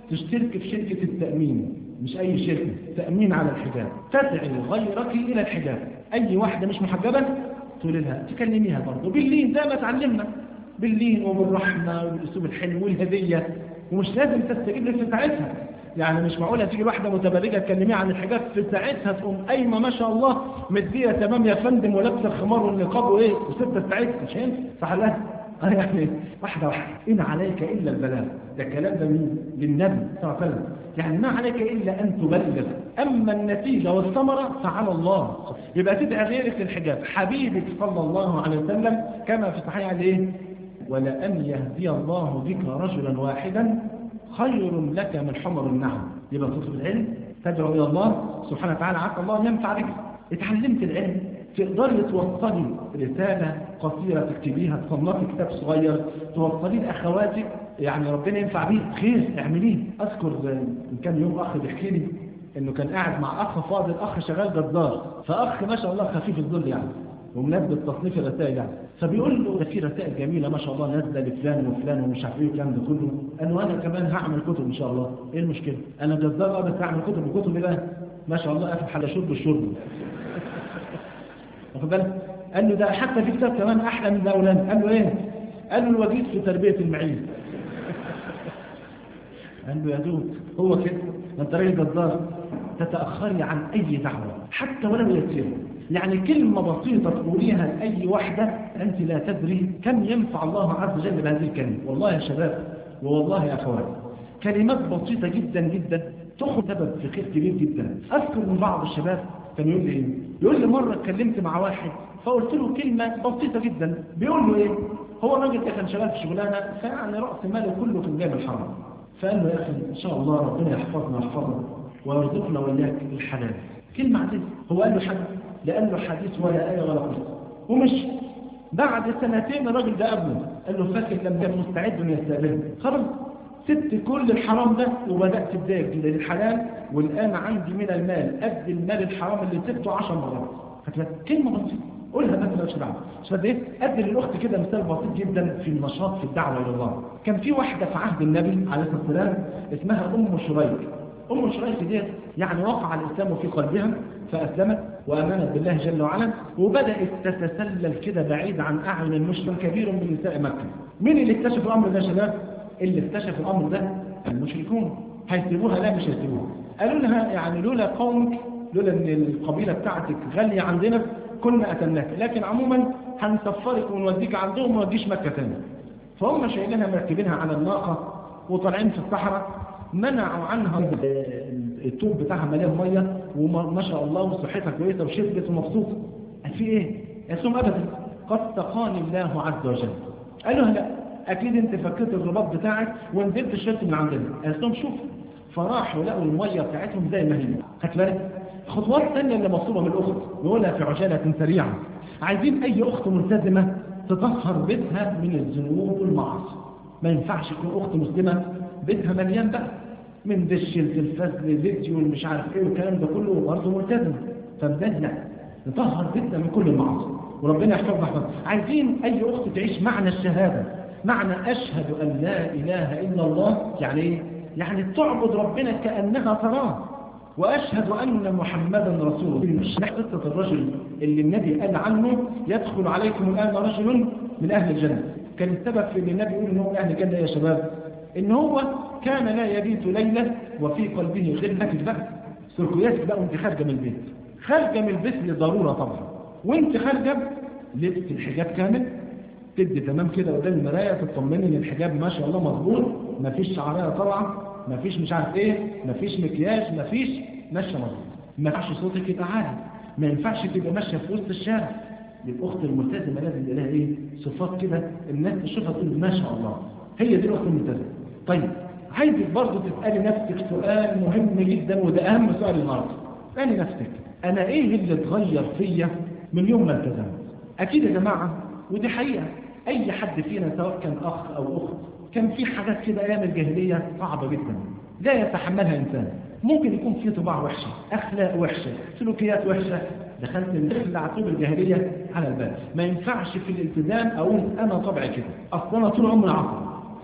تشترك في شركة التأمين، مش أي شركة، تأمين على الحجاب، تدعي غيرك إلى الحجاب. أي واحدة مش محجبة تقول لها تكلميها برضه باللين زي ما تعلمنا، باللين وبالرحمة والأسلوب الحلو والهدية، ومش لازم تستجيب لك في ساعتها. يعني مش معقولة تيجي واحدة متبرجة تكلميها عن الحجاب في ساعتها تقوم قايمة ما شاء الله مدية تمام يا فندم ولابسة الخمار والنقاب وايه وستة ساعتها، مش هينفع صح لها؟ يعني واحدة إن عليك إلا البلاغ، ده الكلام ده للنبي صلى الله عليه وسلم، يعني ما عليك إلا أن تبلغ، أما النتيجة والثمرة فعلى الله. يبقى تدعي غيرك للحجاب. حبيبك صلى الله عليه وسلم كما في صحيح عليه ولأن يهدي الله بك رجلا واحدا خير لك من حمر النعم. يبقى تطلب العلم، تدعو إلى الله سبحانه وتعالى، عسى الله ينفع بك. اتعلمت العلم تقدري توصلي رسالة قصيرة تكتبيها، تصنفي كتاب صغير توصليه لأخواتك، يعني ربنا ينفع بيه، خير اعمليه. أذكر من كام يوم أخ بيحكي لي إنه كان قاعد مع أخ فاضل، أخ شغال جزار، فأخ ما شاء الله خفيف الظل يعني ومناسب تصنيف الرسائل يعني، فبيقول له ده في رسائل جميلة ما شاء الله نازله لفلان وفلان ومش عارف ايه الكلام ده كله. قال له انا كمان هعمل كتب ان شاء الله. ايه المشكله؟ انا جزار بس هعمل كتب، وكتب ايه بقى؟ ما شاء الله قافل حلاشوت بالشرب. واخد بالك؟ قال له ده حتى في كتاب كمان احلى من الاولاني. قال له ايه؟ قال له الوجيز في تربيه المعيز. قال له يا دود هو كده، انت راجل جزار تتاخري عن اي دعوه حتى ولو يسير، يعني كلمة بسيطة تقوليها لأي واحدة أنت لا تدري كم ينفع الله عز وجل بهذه الكلمة. والله يا شباب والله يا أخوات كلمات بسيطة جدا جدا تأخذ سبب في خير كبير جدا. أذكر من بعض الشباب كان يقول لي إيه؟ يقول لي مرة اتكلمت مع واحد فقلت له كلمة بسيطة جدا، بيقول له إيه؟ هو الراجل ده كان شغال في شغلانة فيعني رأس ماله كله في الجانب الحرام، فقال له يا أخي إن شاء الله ربنا يحفظنا ويحفظنا ويرزقنا وإياك الحلال. كلمة عزيزة. هو قال له حاجة؟ لا قال له حديث ولا آية ولا قصة، ومش بعد سنتين الراجل ده قبله قال له فاكر لما كان مستعد انه يستقبله، خلاص سبت كل الحرام ده وبدأت بداية جديدة للحلال، والآن عندي من المال قد المال الحرام اللي سبته 10 مرات. فكانت كلمة بسيطة قولها بس مش بعد مش ايه. أدي للأخت كده مثال بسيط جدا في النشاط في الدعوة إلى الله. كان في واحدة في عهد النبي عليه الصلاة والسلام اسمها أم شريك. أم شريك دي يعني وقع الإسلام في قلبها فأسلمت وأمنت بالله جل وعلا، وبدأت تتسلل كده بعيد عن أعين المشرك كبير من نساء مكة. مين اللي اكتشف الأمر ده يا شباب؟ اللي اكتشف الأمر ده المشركون. هيسيبوها؟ لا مش هيسيبوها. قالوا لها يعني لولا قومك، لولا ان القبيلة بتاعتك غالية عندنا كنا قتلناك، لكن عموما هنسفرك ونوديك عندهم ونوديش مكة تاني. فهم شايلينها مركبينها على الناقة وطالعين في الصحراء، منعوا عنها التوب بتاعها مليان ميه وما شاء الله وصحتها كويسه وشربت ومبسوطه. قال في ايه؟ قالت لهم ابدا قد سقاني الله عز وجل. قالوا لا اكيد انت فكيت الرباط بتاعك ونزلت الشرب من عندنا. قالت لهم شوف، فراحوا لقوا الميه بتاعتهم زي ما هي. خدت بالك؟ الخطوات الثانيه اللي مطلوبه من الاخت نقولها في عجاله سريعه. عايزين اي اخت ملتزمه تطهر بيتها من الذنوب والمعاصي. ما ينفعش يكون اخت مسلمه بيتها مليان بقى من دش التلفاز للفيديو والمش عارف ايه والكلام ده كله برضه ملتزم. فبدأنا نطهر بيتنا من كل المعاصي وربنا يحفظنا. عايزين اي اخت تعيش معنى الشهاده، معنى اشهد ان لا اله الا الله. يعني ايه؟ يعني تعبد ربنا كانها تراه، واشهد ان محمدا رسول الله. مش قصه الرجل اللي النبي قال عنه يدخل عليكم الان رجل من اهل الجنه. كان السبب في ان النبي يقول ان هو من اهل الجنه يا شباب ان هو كان لا يبيت ليلة وفي قلبه غير نكد بقى. سلوكياتك بقى وانت خارجة من البيت، خارجة من البيت لضرورة طبعا، وانت خارجة لبس الحجاب كامل، تدي تمام كده قدام المراية تطمني ان الحجاب ما شاء الله مظبوط، مفيش شعرية طبعا، مفيش مش عارف ايه، مفيش مكياج، مفيش ماشية مظبوط. ما ينفعش صوتك يبقى عالي، ما ينفعش تبقى ماشية في وسط الشارع. الاخت الملتزمة لازم يبقى لها ايه؟ صفات كده الناس تشوفها تقول ما شاء الله هي دي الاخت الملتزمة. طيب عايزك برضه تسألي نفسك سؤال مهم جدا، وده أهم سؤال النهارده. اسألي نفسك أنا إيه اللي اتغير فيا من يوم ما التزمت؟ أكيد يا جماعة ودي حقيقة أي حد فينا سواء كان أخ أو أخت كان في حاجات كده أيام الجاهلية صعبة جدا لا يتحملها إنسان. ممكن يكون في طباع وحشة، أخلاق وحشة، سلوكيات وحشة. دخلت من عصور الجاهلية على البال. ما ينفعش في الالتزام أقول أنا طبعي كده، أصلا أنا طول عمري عصبي،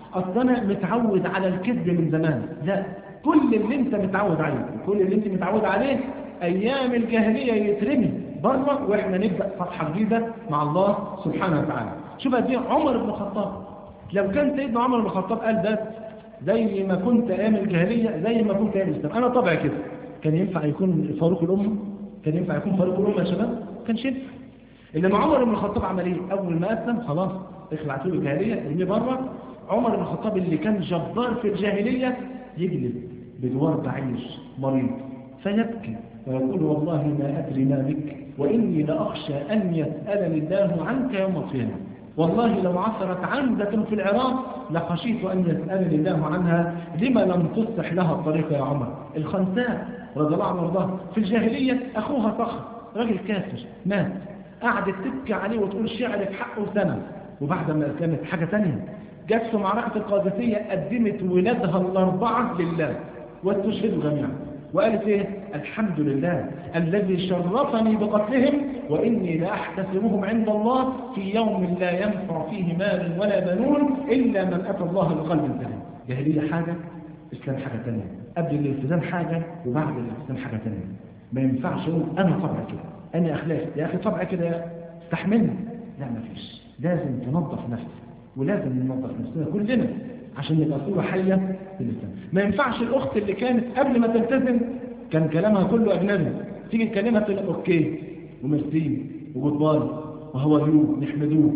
أصل أنا متعود على الكذب من زمان. لا، كل اللي أنت متعود عليه، كل اللي أنت متعود عليه أيام الجاهلية يترمي بره، وإحنا نبدأ صفحة جديدة مع الله سبحانه وتعالى. شوف دي عمر بن الخطاب، لو كان سيدنا عمر بن الخطاب قال ده زي ما كنت أيام الجاهلية زي ما كنت أيام الإسلام، أنا طبعا كده، كان ينفع يكون فاروق الأمة؟ كان ينفع يكون فاروق الأمة يا شباب؟ كانش ينفع. إنما عمر بن الخطاب عمل إيه؟ أول ما أسلم خلاص اخلعتوا له الجاهلية ارميه بره. عمر بن الخطاب اللي كان جبار في الجاهلية يجلب بدوار بعيش مريض فيبكي ويقول والله ما أدري ما بك وإني لأخشى أن يسألني الله عنك يوم القيامة. والله لو عثرت عندة في العراق لخشيت أن يسألني الله عنها لما لم تصلح لها الطريق يا عمر. الخنساء رضي الله عنه وارضاه في الجاهلية أخوها صخر راجل كافر مات، قعدت تبكي عليه وتقول شعر في حقه سنة، وبعد ما كانت حاجة تانية جت في معركة القادسية قدمت ولادها الأربعة لله واستشهدوا جميعا، وقالت ايه؟ الحمد لله الذي شرفني بقتلهم وإني لأحتسبهم عند الله في يوم لا ينفع فيه مال ولا بنون إلا من أتى الله بقلب سليم. جاهلية حاجة، إسلام حاجة تانية، قبل الالتزام حاجة وبعد الالتزام حاجة تانية. ما ينفعش أقول أنا طبعا كده، أنا أخلاق يا أخي طبعا كده استحملني، لا ما فيش، لازم تنظف نفسك ولازم ننظف نفسنا كلنا عشان نبقى صورة حية في الإسلام. ما ينفعش الأخت اللي كانت قبل ما تلتزم كان كلامها كله أجنبي، تيجي تكلمها تقول أوكي وميرسي وجود باي وهو يو نحمدوه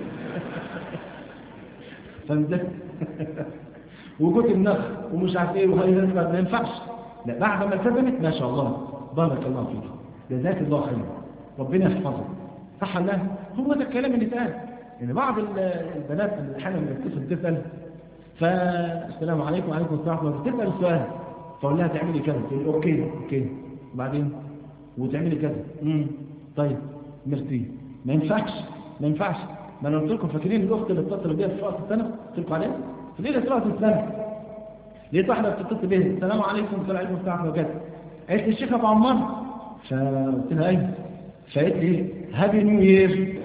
فهمت وجود النخ ومش عارف ايه وهي ما ينفعش. لا، بعد ما التزمت ما شاء الله بارك الله فيك جزاك الله خير ربنا يحفظك، صح ولا لا؟ هو ده الكلام اللي اتقال. يعني بعض البنات اللي احيانا بتتصل تسال فالسلام عليكم وعليكم السلام ورحمه الله، تسال السؤال فاقول لها تعملي كذا، تقول اوكي وبعدين وتعملي كذا طيب ميرسي. ما ينفعش. ما انا قلت لكم فاكرين الاخت اللي اتصل بيها في وقت السنه قلت لكم عليها في ليله وقت السنه لقيت واحده بتتصل بيها السلام عليكم وعليكم السلام وكذا، قالت لي الشيخ ابو عمار، فقلت لها ايوه، فقالت لي هابي نيو يير.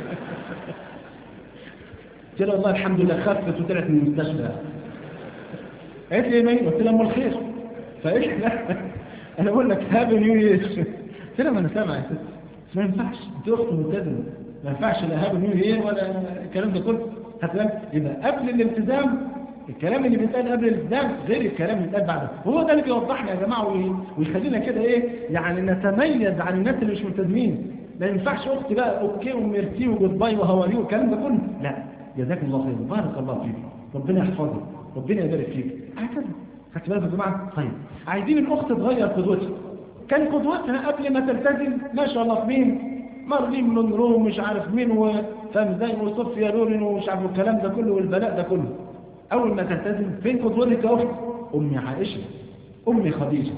قلت لها والله الحمد لله خفت وطلعت من المستشفى. قالت لي ايه؟ قلت لها امال خير؟ فقالت لي لا انا بقول لك هابي نيو يير. قلت لها ما انا سامع يا ست، ما ينفعش انت اخت ملتزمه، ما ينفعش لا هابي نيو يير ولا الكلام ده كله. هتلاقي يبقى قبل الالتزام الكلام اللي بيتقال قبل الالتزام غير الكلام اللي بيتقال بعده. هو ده اللي بيوضحنا يا جماعه ويخلينا كده ايه يعني نتميز عن الناس اللي مش ملتزمين. ما ينفعش اختي بقى اوكي وميرسي وجود باي وهواري والكلام ده كله، لا جزاك الله خير بارك الله فيك ربنا يحفظك ربنا يبارك فيك هكذا. خدت بالك يا جماعه؟ طيب عايزين الاخت تغير قدوتها. كان قدوتها قبل ما تلتزم ما شاء الله في مين؟ مارلين مونرو مش عارف مين وفاهم ازاي وصوفيا لورين ومش عارف الكلام ده كله والبلاء ده كله. اول ما تلتزم فين قدوتك يا اخت؟ امي عائشه، امي خديجه،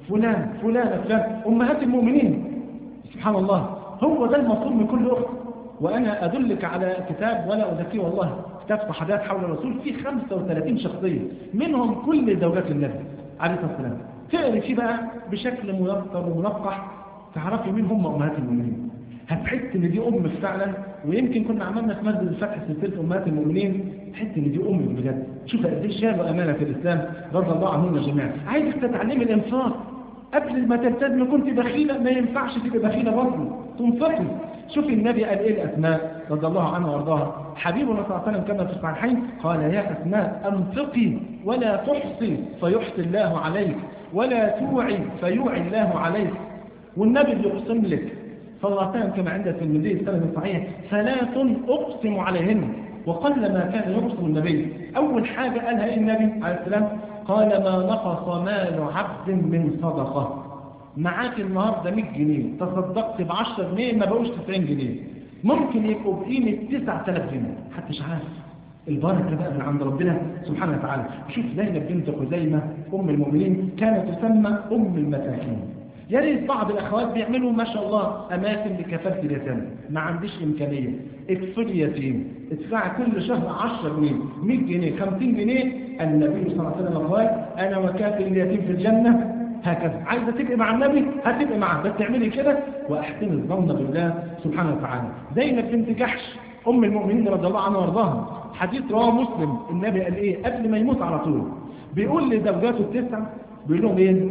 فلان امهات المؤمنين. سبحان الله، هو ده المطلوب من كل اخت. وانا ادلك على كتاب ولا اذكيه والله، كتاب صحابات حول الرسول فيه 35 شخصيه منهم كل زوجات النبي عليه الصلاه والسلام. تقري فيه بقى بشكل ميسر ومنقح تعرفي مين هم امهات المؤمنين. هتحس ان دي ام فعلا، ويمكن كنا عملنا في مسجد الفتح سلسله امهات المؤمنين، تحس ان دي ام بجد. شوف قد ايه شاب امانه في الاسلام رضي الله عنهم جميعا. عايزك تتعلمي الانفاق قبل ما تلتزمي. كنت بخيله ما ينفعش تبقى بخيله برضه، تنفقي. شوف النبي قال ايه الاسماء رضي الله عنها وارضاها، حبيبنا صلى الله عليه وسلم كما في الصحيحين قال يا اسماء انفقي ولا تحصي فيحصي الله عليك ولا توعي فيوعي الله عليك. والنبي بيقسم لك صلى الله عليه وسلم كما عند الترمذي السند الصحيح 3 اقسم عليهن وقل ما كان يقسم النبي. اول حاجه قالها ايه النبي عليه السلام؟ قال ما نقص مال عبد من صدقه. معاك النهارده 100 جنيه تصدقت ب10 جنيه ما بقوش 90 جنيه، ممكن يبقوا بقيمه 9000 جنيه، محدش عارف. البركه بقى من عند ربنا سبحانه وتعالى. شوف زينب بنت خزيمه ام المؤمنين كانت تسمى ام المساكين. يا ريت بعض الاخوات بيعملوا ما شاء الله اماكن لكفاله اليتامى، ما عنديش امكانيه، اكفل يتيم، ادفع كل شهر 10 جنيه 100 جنيه 50 جنيه. النبي صلى الله عليه وسلم قال انا وكافل اليتيم في الجنه هكذا. عايزه تبقي مع النبي هتبقي معاه، بس تعملي كده واحسن الظن بالله سبحانه وتعالى. زينب بنت جحش ام المؤمنين رضي الله عنها وارضاها حديث رواه مسلم، النبي قال ايه قبل ما يموت على طول؟ بيقول لزوجاته التسعة، بيقول لهم ايه؟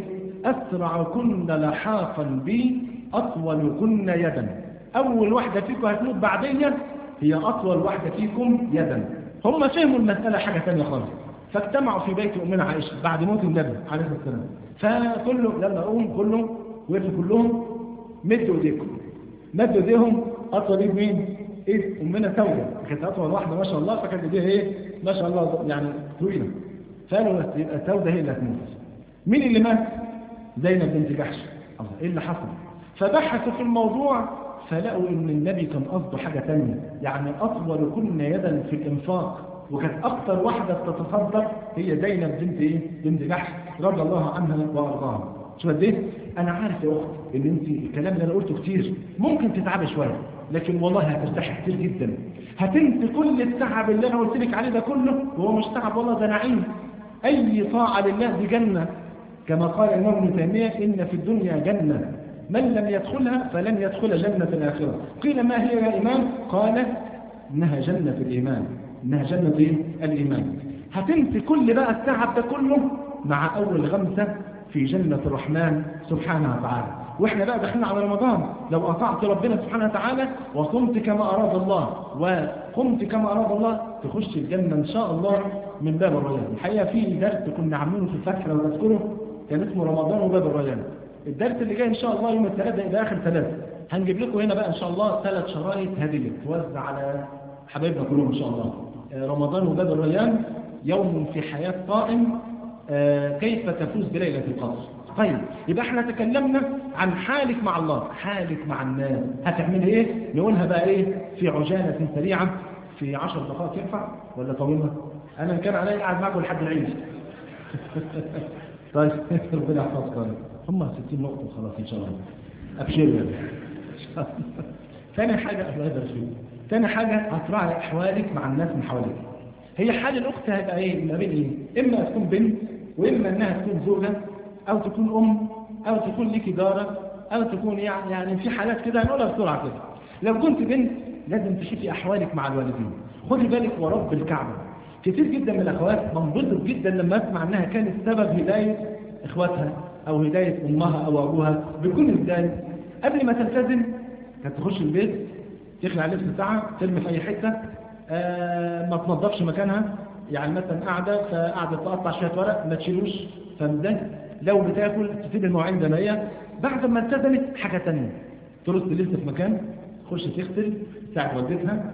اسرعكن لحاقا بي اطولكن يدا. اول واحدة فيكم هتموت بعديا هي اطول واحدة فيكم يدا. هم فهموا المسألة حاجة ثانيه خالص، فاجتمعوا في بيت أمنا عائشة بعد موت النبي عليه الصلاة والسلام. فكله لما قوم كله وقفوا كلهم مدوا ايديكم، مدوا ايديهم. اطول ايد مين؟ ايد امنا سودة، كانت اطول واحدة ما شاء الله، فكانت ايديها ايه ما شاء الله يعني طويلة. فقالوا يبقى سودة هي اللي هتموت. مين اللي مات؟ زينب بنت جحش. الله، ايه اللي حصل؟ فبحثوا في الموضوع فلقوا ان النبي كان قصده حاجة ثانيه، يعني اطول كن يدا في الانفاق، وكانت اكتر واحدة تتصدق هي زينب بنت ايه؟ بنت جحش رضي الله عنها وارضاها. شو قد ايه؟ انا عارف يا اخت ان انت الكلام اللي انا قلته كتير ممكن تتعبي شويه، لكن والله هترتاحي كتير جدا، هتنسي كل التعب اللي انا قلت لك عليه ده كله، وهو مش تعب والله، ده نعيم. اي طاعه لله دي جنه، كما قال الامام ابن تيميه ان في الدنيا جنه من لم يدخلها فلن يدخل جنه الاخره. قيل ما هي يا امام؟ قال انها جنه الايمان، انها جنه ايه؟ الايمان. هتنسي كل بقى التعب ده كله مع اول غمسه في جنة الرحمن سبحانه وتعالى. واحنا بقى داخلين على رمضان، لو اطعت ربنا سبحانه وتعالى وصمت كما اراد الله وقمت كما اراد الله تخش الجنة ان شاء الله من باب الريان. الحقيقة في درس كنا عاملينه في الفتح لو تذكره، كان اسمه رمضان وباب الريان. الدرس اللي جاي ان شاء الله يوم الثلاثاء الى اخر ثلاثة هنجيب لكم هنا بقى ان شاء الله 3 شرايط هدية توزع على حبايبنا كلهم ان شاء الله. رمضان وباب الريان، يوم في حياة قائم، كيف تفوز بليلة القدر. طيب يبقى احنا تكلمنا عن حالك مع الله، حالك مع الناس هتعمل ايه؟ نقولها بقى ايه في عجالة سريعة في 10 دقائق. ينفع ولا طويلة؟ انا كان علي قاعد معكم لحد العيد. طيب ربنا يحفظكم. هم 60 نقطة خلاص ان شاء الله، ابشروا يا ثاني حاجة الله يبارك فيك، ثاني حاجة هتراعي احوالك مع الناس من حواليك. هي حال الاخت هيبقى ايه؟ ما بين ايه؟ اما تكون بنت، واما انها تكون زوجة، او تكون ام، او تكون ليكي جارة، او تكون يعني في حالات كده هنقولها بسرعة كده. لو كنت بنت لازم تشوفي احوالك مع الوالدين. خدي بالك ورب الكعبة، كتير جدا من الاخوات منبسط جدا لما اسمع انها كانت سبب هداية اخواتها او هداية امها او ابوها. بيكون ازاي؟ قبل ما تلتزم كانت تخش البيت تخلع اللبس بتاعها ترمي في اي حتة، ما تنظفش مكانها، يعني مثلا قاعدة فقاعدة تقطع شوية ورق ما تشيلوش، فمده لو بتاكل تسيب المواعين زي ما هي. بعد ما التزمت حاجة تانية، ترص اللبس في مكان، تخش تغسل ساعة والدتها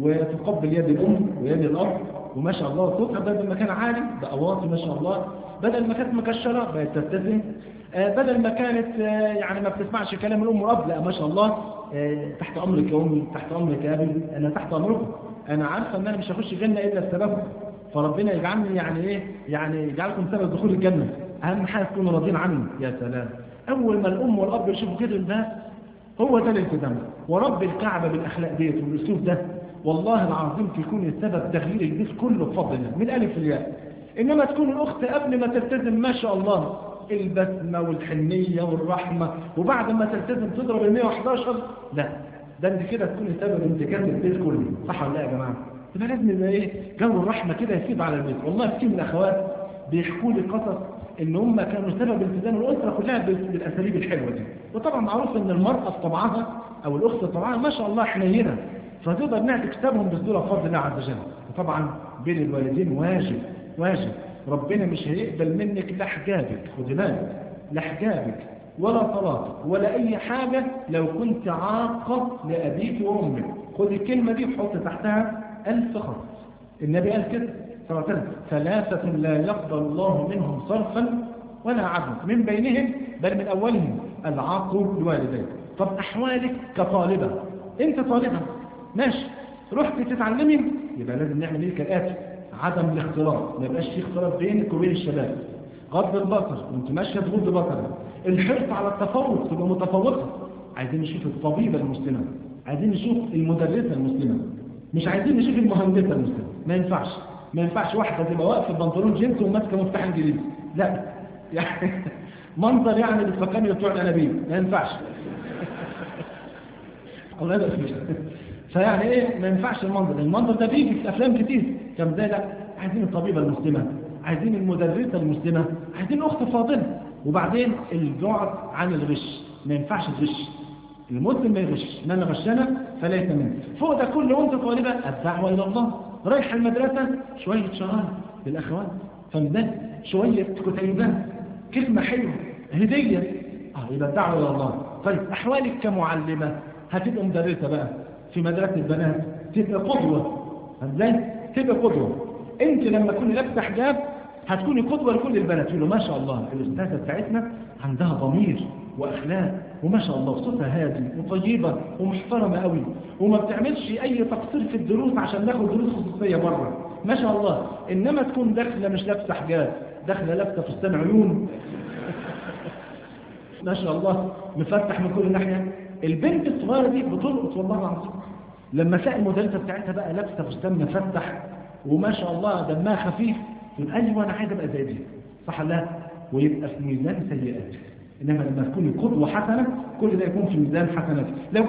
وتقبل يد الأم ويد الأب، وما شاء الله صوتها بدل ما كان عالي بقى واطي ما شاء الله، بدل ما كانت مكشرة بقت تبتسم، بدل ما كانت يعني ما بتسمعش كلام الأم والأب لا ما شاء الله تحت أمرك يا أمي، تحت أمرك يا أبي، أنا تحت أمركم، أنا عارفة أن أنا مش هخش الجنة إلا بسببكم، فربنا يجعلني يعني إيه؟ يعني يجعلكم سبب دخول الجنة. أهم حاجة تكونوا راضين عني. يا سلام، أول ما الأم والأب يشوفوا كده الناس هو ده الالتزام. ورب الكعبة بالأخلاق ديت والأسلوب ده والله العظيم يكون السبب تغيير البيت كله بفضل الله من ألف للياء. إنما تكون الأخت قبل ما تلتزم ما شاء الله البسمة والحنية والرحمة، وبعد ما تلتزم تضرب 111 لا، ده انت كده تكون سبب انتكاس البيت كله. صح ولا لا يا جماعة؟ يبقى لازم يبقى ايه جو الرحمة كده يفيض على البيت. والله كتير من الأخوات بيحكوا لي قصص ان هم كانوا سبب التزام الأسرة كلها بالأساليب الحلوة دي. وطبعا معروف ان المرأة بطبعها او الأخت بطبعها ما شاء الله حنينة، فتقدر انها تكسبهم بسهولة بفضل الله عز وجل. وطبعا بين الوالدين واجب ربنا مش هيقبل منك لا حجابك، خدي بالك، لا حجابك ولا صلاتك ولا اي حاجة لو كنت عاقة لأبيك وأمك. خدي الكلمة دي وحط تحتها 1000 خط. النبي قال كده صلى الله عليه وسلم: 3 لا يقبل الله منهم صرفا ولا عدلا، من بينهم بل من أولهم العاق لوالديه. طب أحوالك كطالبة، أنت طالبة ماشي، رحت تتعلمي، يبقى لازم نعمل ايه كالآتي: عدم الاختلاط، ما يبقاش في اختلاط بينك وبين الشباب، غض البصر وانت ماشيه تغض بصرك، الحرص على التفوق تبقى متفوقه. عايزين نشوف الطبيبه المسلمه، عايزين نشوف المدرسه المسلمه، مش عايزين نشوف المهندسه المسلمه. ما ينفعش واحده تبقى واقفه ببنطلون جينز وماسكه مفتاح انجليزي، لا يعني منظر يعني بالفكاني بتوع الانابيب، ما ينفعش. الله يبارك فيك. فيعني ايه ما ينفعش المنظر ده بيجي في افلام كتير، كم ذلك عايزين الطبيبة المسلمة، عايزين المدرسة المسلمة، عايزين أخت فاضلة. وبعدين البعد عن الغش، ما ينفعش الغش، المسلم ما يغش، من غشنا فليس منه. فوق ده كله وانت طالبة الدعوة إلى الله، رايح المدرسة شوية شرائع للأخوات، فمده شوية كتيبات، كلمة حلوة، هدية، يبقى الدعوة إلى الله. طيب أحوالك كمعلمة، هتبقى مدرسة بقى في مدرسة البنات، تبقى قدوة. ازاي؟ تبقى قدوة. انت لما تكوني لابسه حجاب هتكوني قدوة لكل البنات، يقولوا ما شاء الله الأستاذة بتاعتنا عندها ضمير وأخلاق وما شاء الله صوتها هادي وطيبة ومحترمة قوي وما بتعملش أي تقصير في الدروس عشان ناخد دروس خصوصية بره، ما شاء الله. إنما تكون داخلة مش لابسه حجاب، داخلة لابسه فستان عيون ما شاء الله مفتح من كل ناحية، البنت الصغيرة دي بتلقط والله العظيم. لما تلاقي المدرسة بتاعتها بقى لابسه فستان مفتح وما شاء الله دمها خفيف، تقول أيوة أنا عايز أبقى زي دي، صح لا؟ ويبقى في ميزان سيئات. إنما لما تكوني قدوة حسنة كل ده يكون في ميزان حسنات.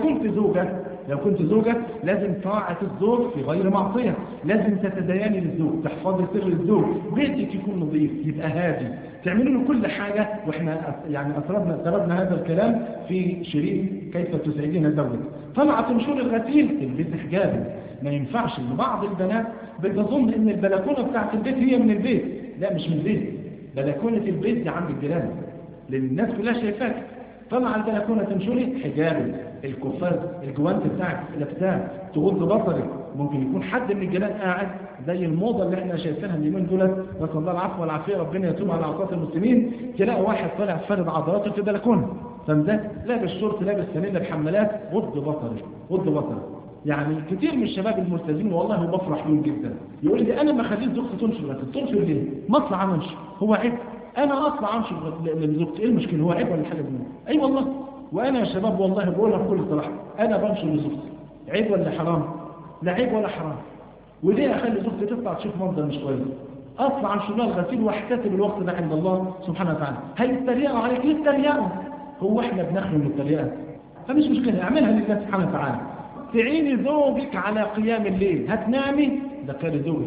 لو كنت زوجة لازم طاعة الزوج في غير معصية، لازم تتديني للزوج، تحفظي سر الزوج، بيتك يكون نظيف، يبقى هادي، تعملوا له كل حاجة. واحنا يعني أسردنا هذا الكلام في شريط كيف تسعدين زوجك. طبعا تنشر الغسيل تلبسي حجابك، ما ينفعش ان بعض البنات بتظن ان البلكونه بتاعت البيت هي من البيت، لا مش من البيت، بلكونه البيت دي عند الجيران لان الناس كلها شايفاك. طبعا البلكونه تنشري حجابك، الكفار الجوانت بتاعك لابساه تغض بصرك، ممكن يكون حد من الجيران قاعد زي الموضه اللي احنا شايفينها اليومين دولت، نسال الله العفو والعافيه، ربنا يتوب على عصاة المسلمين، تلاقي واحد طالع فارد عضلاته في البلكونه، فده لابس شورت لابس فانيلا بحمالات، غض بصرك. يعني كتير من الشباب الملتزمين والله بفرح بيهم جدا، يقول لي انا ما خليت زوجتي تنشر ليه؟ ما اطلع انشر، هو عيب انا اطلع انشر لزوجتي، ايه المشكله؟ هو عيب ولا حاجه دي؟ اي والله. وانا يا شباب والله بقولها بكل صراحه، انا بنشر لزوجتي، عيب ولا حرام؟ لا عيب ولا حرام. وليه اخلي زوجتي تطلع تشوف منظر مش كويس؟ اطلع انشر لها الغسيل واحتسب الوقت ده عند الله سبحانه وتعالى. هيتريقوا عليك، يتريقوا، هو احنا بنخلو من التريقه؟ فمش مشكله، اعملها لله سبحانه وتعالى. تعيني زوجك على قيام الليل، هتنامي ذكري زوجك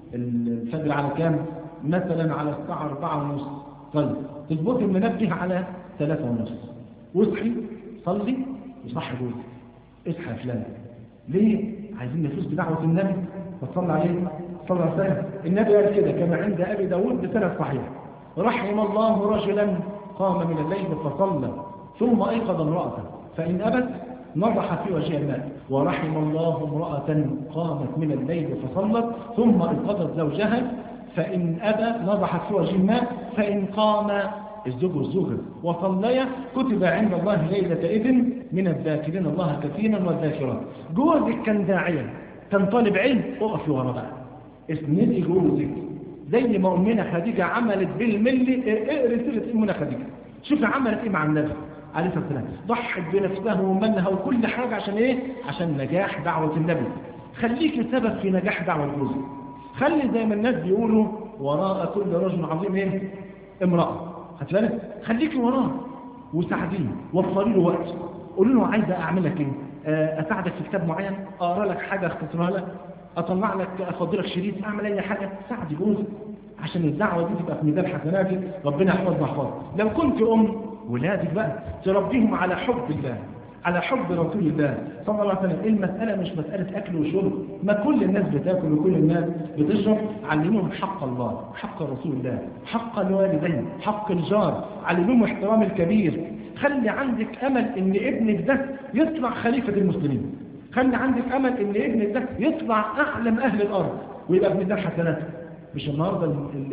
الفجر على كام؟ مثلا على الساعة 4:30، طيب تظبطي المنبه على 3:30، واصحي صلي وصحي جوزك، اصحى يا فلان، ليه؟ عايزين نفوز بدعوة النبي فصلى عليه صلى الله عليه وسلم. النبي قال كده كما عند أبي داود بسند صحيح: رحم الله رجلا قام من الليل فصلى ثم أيقظ امرأته فإن أبت نضح في وجه الماء، ورحم الله امرأة قامت من الليل فصلت ثم انقضت زوجها فإن أبى نضحت في وجه الماء، فإن قام الزوج والزوجة وصليا كتب عند الله ليلة إذن من الذاكرين الله كثيرا والذاكرات. جوزك كان داعيا، كان طالب علم، اقفي ورا بقى، اسندي جوزك زي ما أمنا خديجة عملت بالملي. اقري سيرة أمنا خديجة، شوفي عملت إيه مع النبي عليه الصلاة والسلام، ضحت بنفسها ومنها وكل حاجة عشان إيه؟ عشان نجاح دعوة النبي. خليك سبب في نجاح دعوة جوزك. خلي زي ما الناس بيقولوا وراء كل رجل عظيم إيه؟ امرأة. هتلاقي خليكي وراه وساعديه، وفري له وقت، قولي له عايزة أعمل لك إيه؟ أساعدك في كتاب معين، أقرأ لك حاجة أختصرها لك، أطلع لك أفضلك شريط، أعمل أي حاجة، ساعدي جوزك عشان الدعوة دي تبقى في ميزان حسناتك، ربنا يحفظنا ويحفظك. لو كنت ولادك بقى تربيهم على حب الله، على حب رسول الله صلى الله عليه وسلم. المسألة مش مسألة أكل وشرب، ما كل الناس بتاكل وكل الناس بتشرب. علموهم حق الله، حق رسول الله، حق الوالدين، حق الجار، علموهم احترام الكبير. خلي عندك أمل إن ابنك ده يطلع خليفة المسلمين، خلي عندك أمل إن ابنك ده يطلع أعلم أهل الأرض ويبقى في ميزان حسناته. مش النهاردة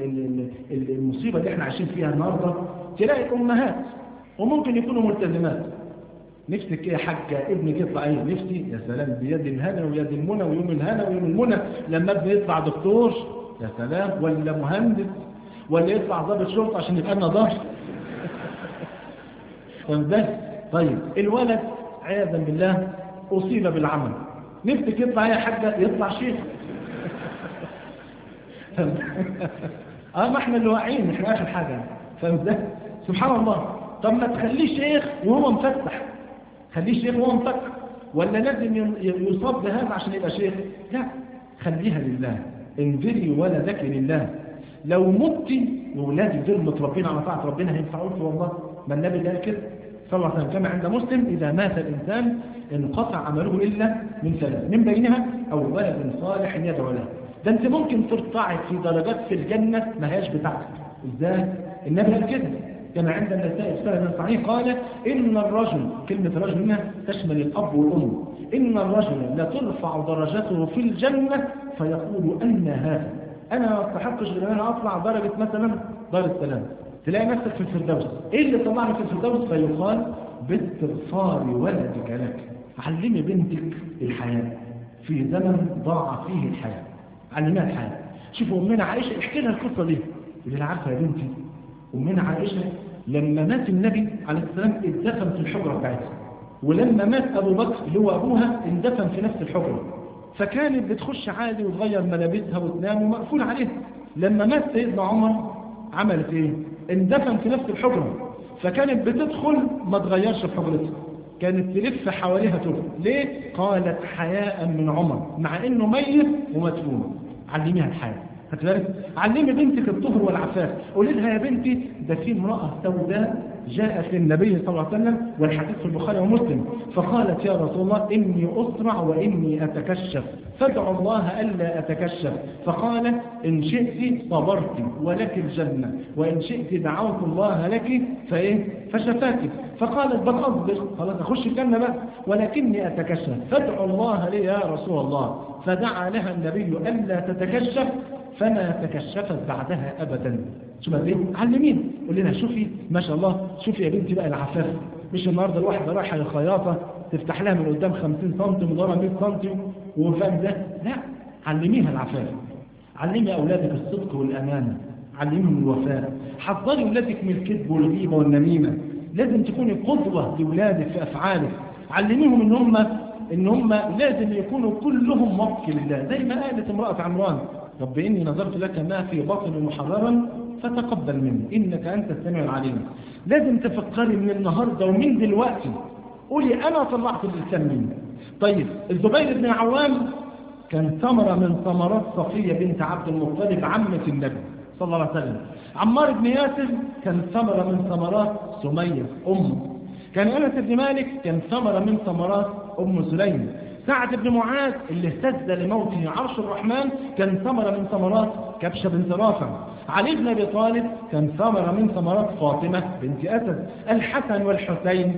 المصيبة اللي احنا عايشين فيها النهاردة، تلاقي أمهات وممكن يكونوا ملتزمات، نفسك ايه يا حاجة ابنك يطلع ايه؟ نفسي يا سلام بيد الهنا ويد المنى ويوم الهنا ويوم المنى لما ابني يطلع دكتور، يا سلام، ولا مهندس، ولا يطلع ضابط شرطة عشان يبقى لنا ظهر. طيب الولد عياذا بالله أصيب بالعمل، نفسك يطلع يا حاجة؟ يطلع شيخ. ما احنا اللي واقعين، احنا اخر حاجة، فاهم؟ سبحان الله. طب ما تخليه شيخ وهو مفتح، خليه شيخ وهو مفتح، ولا لازم يصاب بهذا عشان يبقى شيخ؟ لا، خليها لله، انذري ولدك لله. لو مت وولادك دول متربين على طاعة ربنا هينفعوك والله. ما النبي قال كده صلى الله عليه وسلم كما عند مسلم: إذا مات الإنسان انقطع عمله إلا من ثلاث، من بينها أو ولد صالح يدعو له. ده أنت ممكن ترتعد في درجات في الجنة ما هياش بتاعتك. إزاي؟ النبي قال كده كما عند النسائي في سنة صحيح قال: إن الرجل، كلمة رجل هنا تشمل الأب والأم، إن الرجل لترفع درجته في الجنة فيقول: أن هذا، أنا ما أستحقش غير أن أنا أطلع درجة مثلا دار السلام، تلاقي نفسك في الفردوس. إيه اللي طلعني في الفردوس؟ فيقال: باستغفار ولدك لك. علمي بنتك الحياة في زمن ضاع فيه الحياة، علمها الحياة. شوفوا أمنا عائشة، احكي لها القصة دي اللي عارفة يا بنتي. أمنا عائشة لما مات النبي عليه السلام اندفن في الحجرة بتاعتها، ولما مات أبو بكر اللي هو أبوها اندفن في نفس الحجرة، فكانت بتخش عادي وتغير ملابسها وتنام ومقفول عليها. لما مات سيدنا عمر عملت ايه؟ اندفن في نفس الحجرة، فكانت بتدخل ما تغيرش في حجرتها، كانت تلف حواليها تدخل. ليه؟ قالت: حياء من عمر مع انه ميت ومدفون. علميها الحياة. علمي بنتك الطهر والعفاف. قولي لها: يا بنتي ده في امرأة سوداء جاءت للنبي صلى الله عليه وسلم، والحديث في البخاري ومسلم، فقالت: يا رسول الله إني أسرع وإني أتكشف، فادعوا الله ألا أتكشف. فقال: إن شئت صبرت ولك الجنة، وإن شئت دعوت الله لك فشفاك. فقالت: بل أصبر، خلاص أخش الجنة بقى، ولكني أتكشف، فادعوا الله لي يا رسول الله. فدعا لها النبي ألا تتكشف، فما تكشفت بعدها أبدا. شو بقى؟ علمين، قول لنا: شوفي ما شاء الله، شوفي يا بنتي بقى العفاف. مش النهارده الواحدة رايحة للخياطة تفتح لها من قدام 50 سم وضرها 100 سم وفاهم ده؟ لا، علميها العفاف. علمي أولادك الصدق والأمانة، علميهم الوفاء. حذري أولادك من الكذب والغيبة والنميمة. لازم تكوني قدوة لأولادك في أفعالك. علميهم إن هم لازم يكونوا كلهم موكل لله، زي ما قالت امرأة عمران: رب إني نظرت لك ما في بطني محررا فتقبل مني إنك أنت السميع العليم. لازم تفكري من النهاردة ومن دلوقتي، قولي: أنا طلعت الإسلام مني. طيب الزبير بن عوام كان ثمرة من ثمرات صفية بنت عبد المطلب عمة النبي صلى الله عليه وسلم. عمار بن ياسر كان ثمرة من ثمرات سمية أمه. كان أنس بن مالك كان ثمرة من ثمرات أم سليم. سعد بن معاذ اللي اهتز لموته عرش الرحمن كان ثمرة من ثمرات كبشة بنت رافع. علي بن أبي طالب كان ثمرة من ثمرات فاطمة بنت أسد. الحسن والحسين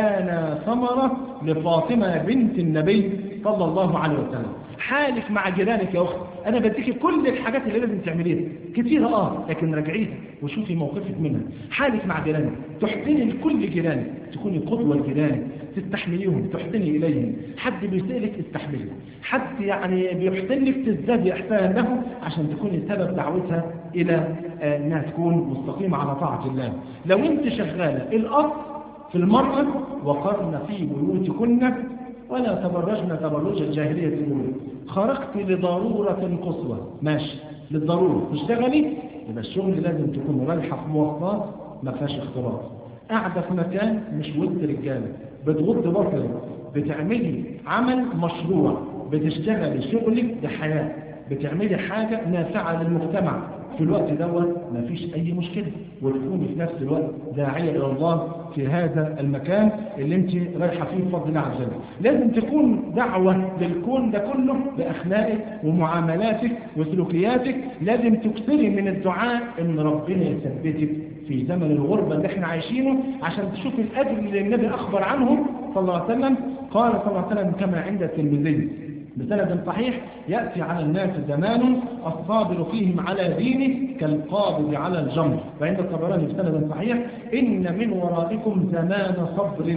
كان ثمرة لفاطمة بنت النبي صلى الله عليه وسلم. حالك مع جيرانك يا أخت، أنا بديكي كل الحاجات اللي لازم تعمليها كتيرة لكن رجعيها وشوفي موقفك منها. حالك مع جيرانك، تحسني لكل جيرانك، تكوني قدوة لجيرانك، تستحمليهم، تحسني إليهم. حد بيسألك استحمله، حد يعني بيحسن لك تزدادي إحسانا له عشان تكوني سبب دعوتها إلى أنها تكون مستقيمة على طاعة الله. لو أنت شغالة الأصل في المرأة: وقرن في بيوتكن ولا تبرجن تبرج الجاهلية الأولى. خرجت لضرورة قصوى، ماشي للضرورة تشتغلي، يبقى الشغل لازم تكون رايحة في مواصلات ما فيهاش اختلاط، قاعدة في مكان مش وسط رجالة، بتغض بصرك، بتعملي عمل مشروع، بتشتغلي شغلك بحياة، بتعملي حاجة نافعة للمجتمع. في الوقت دوت ما فيش أي مشكلة، وتكوني في نفس الوقت داعية إلى الله في هذا المكان اللي انت رايحة فيه بفضل الله عز وجل. لازم تكون دعوة للكون ده كله بأخلاقك ومعاملاتك وسلوكياتك. لازم تكثري من الدعاء إن ربنا يثبتك في زمن الغربة اللي احنا عايشينه، عشان تشوفي الأجر اللي النبي أخبر عنه صلى الله عليه وسلم. قال صلى الله عليه وسلم كما عند الترمذي بسند صحيح: يأتي على الناس زمان الصابر فيهم على دينه كالقابض على الجمر. وعند الطبراني بسند صحيح: إن من ورائكم زمان صبر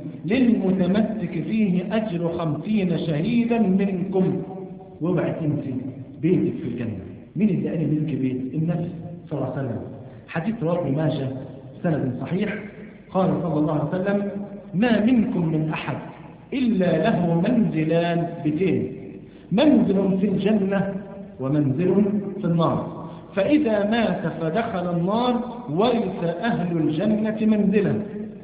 للمتمسك فيه أجر 50 شهيدا منكم. وابعي تنسي بيتك في الجنة. مين اللي قال منك بيت؟ النبي صلى الله عليه وسلم. حديث رواه ابن ماجه سند صحيح قال صلى الله عليه وسلم: ما منكم من أحد إلا له منزلان بيتين، منزل في الجنة ومنزل في النار، فإذا مات فدخل النار ورث أهل الجنة منزلا،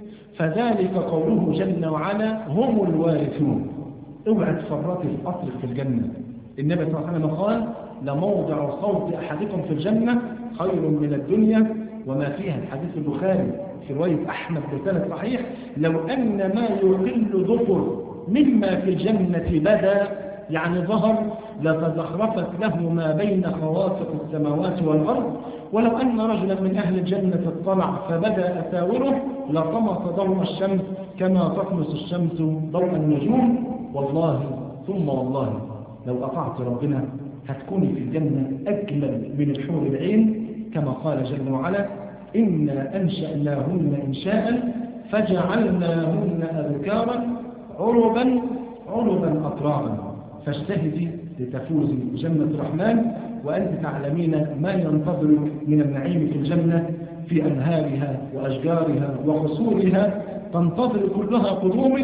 فذلك قوله جل وعلا: هم الوارثون. اوعى تفرطي في أصلك في الجنة. النبي صلى الله عليه وسلم قال: لموضع صوت أحدكم في الجنة خير من الدنيا وما فيها. الحديث البخاري في رواية أحمد بسند صحيح: لو أن ما يقل ظفر مما في الجنة بدا، يعني ظهر، لتزخرفت له ما بين خوافق السماوات والأرض، ولو أن رجلا من أهل الجنة اطلع فبدا أساوره لطمس ضوء الشمس كما تطمس الشمس ضوء النجوم. والله ثم والله لو أطعت ربنا هتكوني في الجنة أجمل من الحور العين، كما قال جل وعلا: إنا أنشأناهن إنشاء فجعلناهن أذكارا عربا أطرابا. فاجتهدي لتفوزي بجنة الرحمن وأنت تعلمين ما ينتظرك من النعيم في الجنة، في أنهارها وأشجارها وقصورها تنتظر كلها قدومك.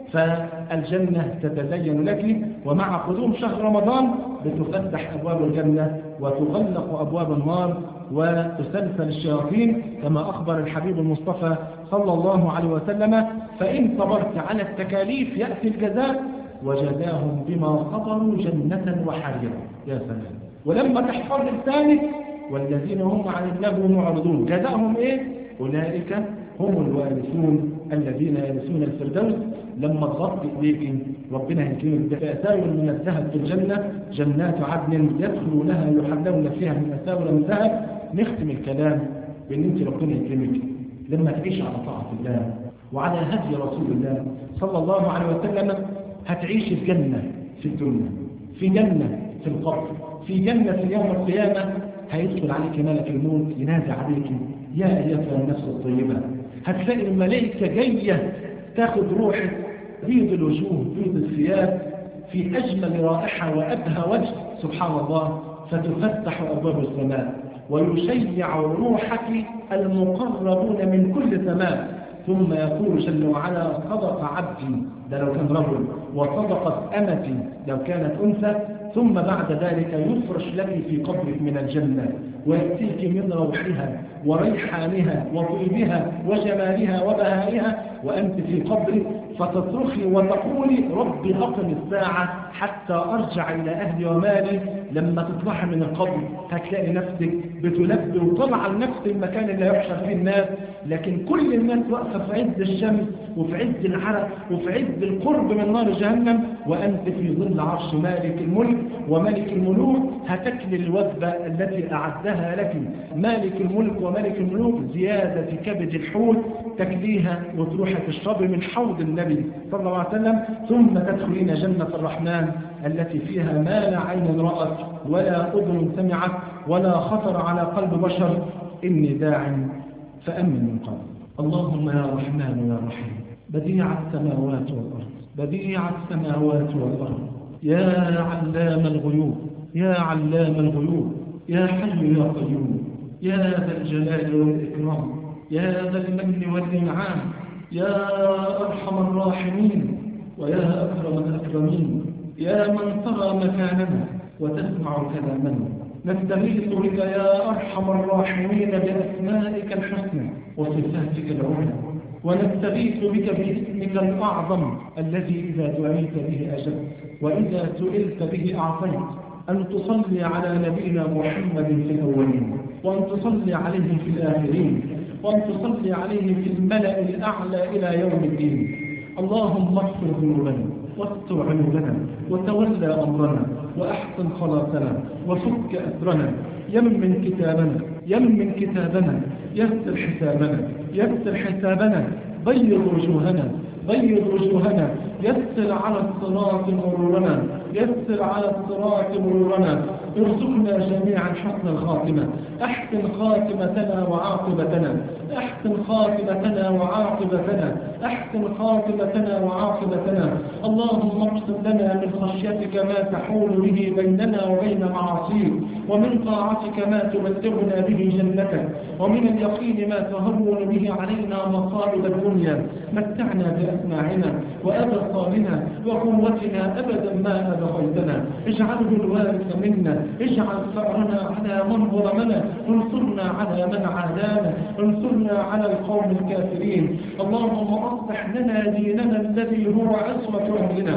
فالجنة تتزين لك، ومع قدوم شهر رمضان بتفتح أبواب الجنة وتغلق أبواب النار وتسلسل الشياطين، كما أخبر الحبيب المصطفى صلى الله عليه وسلم: فإن صبرت على التكاليف يأتي الجزاء وجزاهم بما صبروا جنة وحريرا. يا سلام! ولما تحفظ لسانك: والذين هم عن اللغو معرضون، جزاهم إيه؟ أولئك هم الوارثون الذين يرثون الفردوس. لما تغطي إليك ربنا يكرمك بأساور من الذهب في الجنة، جنات عدن يدخلونها يحلون فيها من أساور من ذهب. نختم الكلام بأن أنت ربنا يكرمك لما تعيش على طاعة الله وعلى هدي رسول الله صلى الله عليه وسلم، هتعيش في جنة في الدنيا، في جنة في القبر، في جنة في يوم القيامة. هيدخل عليك ملك الموت ينادي عليك: يا أيتها النفس الطيبة. هتلاقي الملائكة جاية تاخد روحك، بيض الوجوه بيض الثياب، في أجمل رائحة وأبهى وجه، سبحان الله. فتفتح أبواب السماء ويشيع روحك المقربون من كل سماء، ثم يقول جل وعلا: صدق عبدي، ده لو كان رجل، وصدقت أمتي لو كانت أنثى. ثم بعد ذلك يفرش لك في قبرك من الجنة، ويأتيك من روحها وريحانها وطيبها وجمالها وبهائها وأنت في قبرك، فتصرخي وتقولي: ربي أقم الساعة حتى أرجع إلى أهلي ومالي. لما تطلع من القبر هتلاقي نفسك بتلبي وطلع لنفس المكان اللي يحشر فيه الناس، لكن كل الناس واقفة في عز الشمس وفي عز العرق وفي عز القرب من نار جهنم، وأنت في ظل عرش مالك الملك وملك الملوك. هتكل الوجبة التي أعدها لك مالك الملك وملك الملوك، زيادة كبد الحوت، تكليها وتروح تشربي من حوض النبي صلى الله عليه وسلم. ثم تدخلين جنة الرحمن التي فيها ما لا عين رأت ولا أذن سمعت ولا خطر على قلب بشر. إني داع فأمن من قلب. اللهم يا رحمن يا رحيم، بديع السماوات والأرض، بديع السماوات والأرض، يا علام الغيوب، يا علام الغيوب، يا حي يا قيوم، يا ذا الجلال والإكرام، يا ذا المن والإنعام، يا أرحم الراحمين ويا أكرم الأكرمين، يا من ترى مكاننا وتسمع كلامنا. نستغيث بك يا أرحم الراحمين بأسمائك الحسنى وصفاتك العلى، ونستغيث بك باسمك الأعظم الذي إذا دعيت به أجبت وإذا سئلت به أعطيت، أن تصلي على نبينا محمد في الأولين، وأن تصلي عليه في الآخرين، وأن تصلي عليه في الملأ الأعلى إلى يوم الدين. اللهم اغفر ذنوبنا واستر عيوبنا وتولى أمرنا وأحسن خلاصنا وفك أسرنا، يمن كتابنا يمن كتابنا، يسر حسابنا يسر حسابنا، بيض وجوهنا بيض وجوهنا، يسر على الصراط مرورنا يسر على الصراط مرورنا، ارزقنا جميعا حسن الخاتمة، احسن خاتمتنا وعاقبتنا، احسن خاتمتنا وعاقبتنا، احسن خاتمتنا وعاقبتنا. اللهم اقسم لنا من خشيتك ما تحول به بيننا وبين معاصيك، ومن طاعتك ما تبلغنا به جنتك، ومن اليقين ما تهون به علينا مصائب الدنيا. متعنا بأسماعنا وأبصارنا وقوتنا أبدا ما أبقيتنا، اجعله الوارث منا، اجعل ثأرنا على من ظلمنا، انصرنا على من عادانا، انصرنا على القوم الكافرين. اللهم أصلح لنا ديننا الذي هو عصمة أمرنا،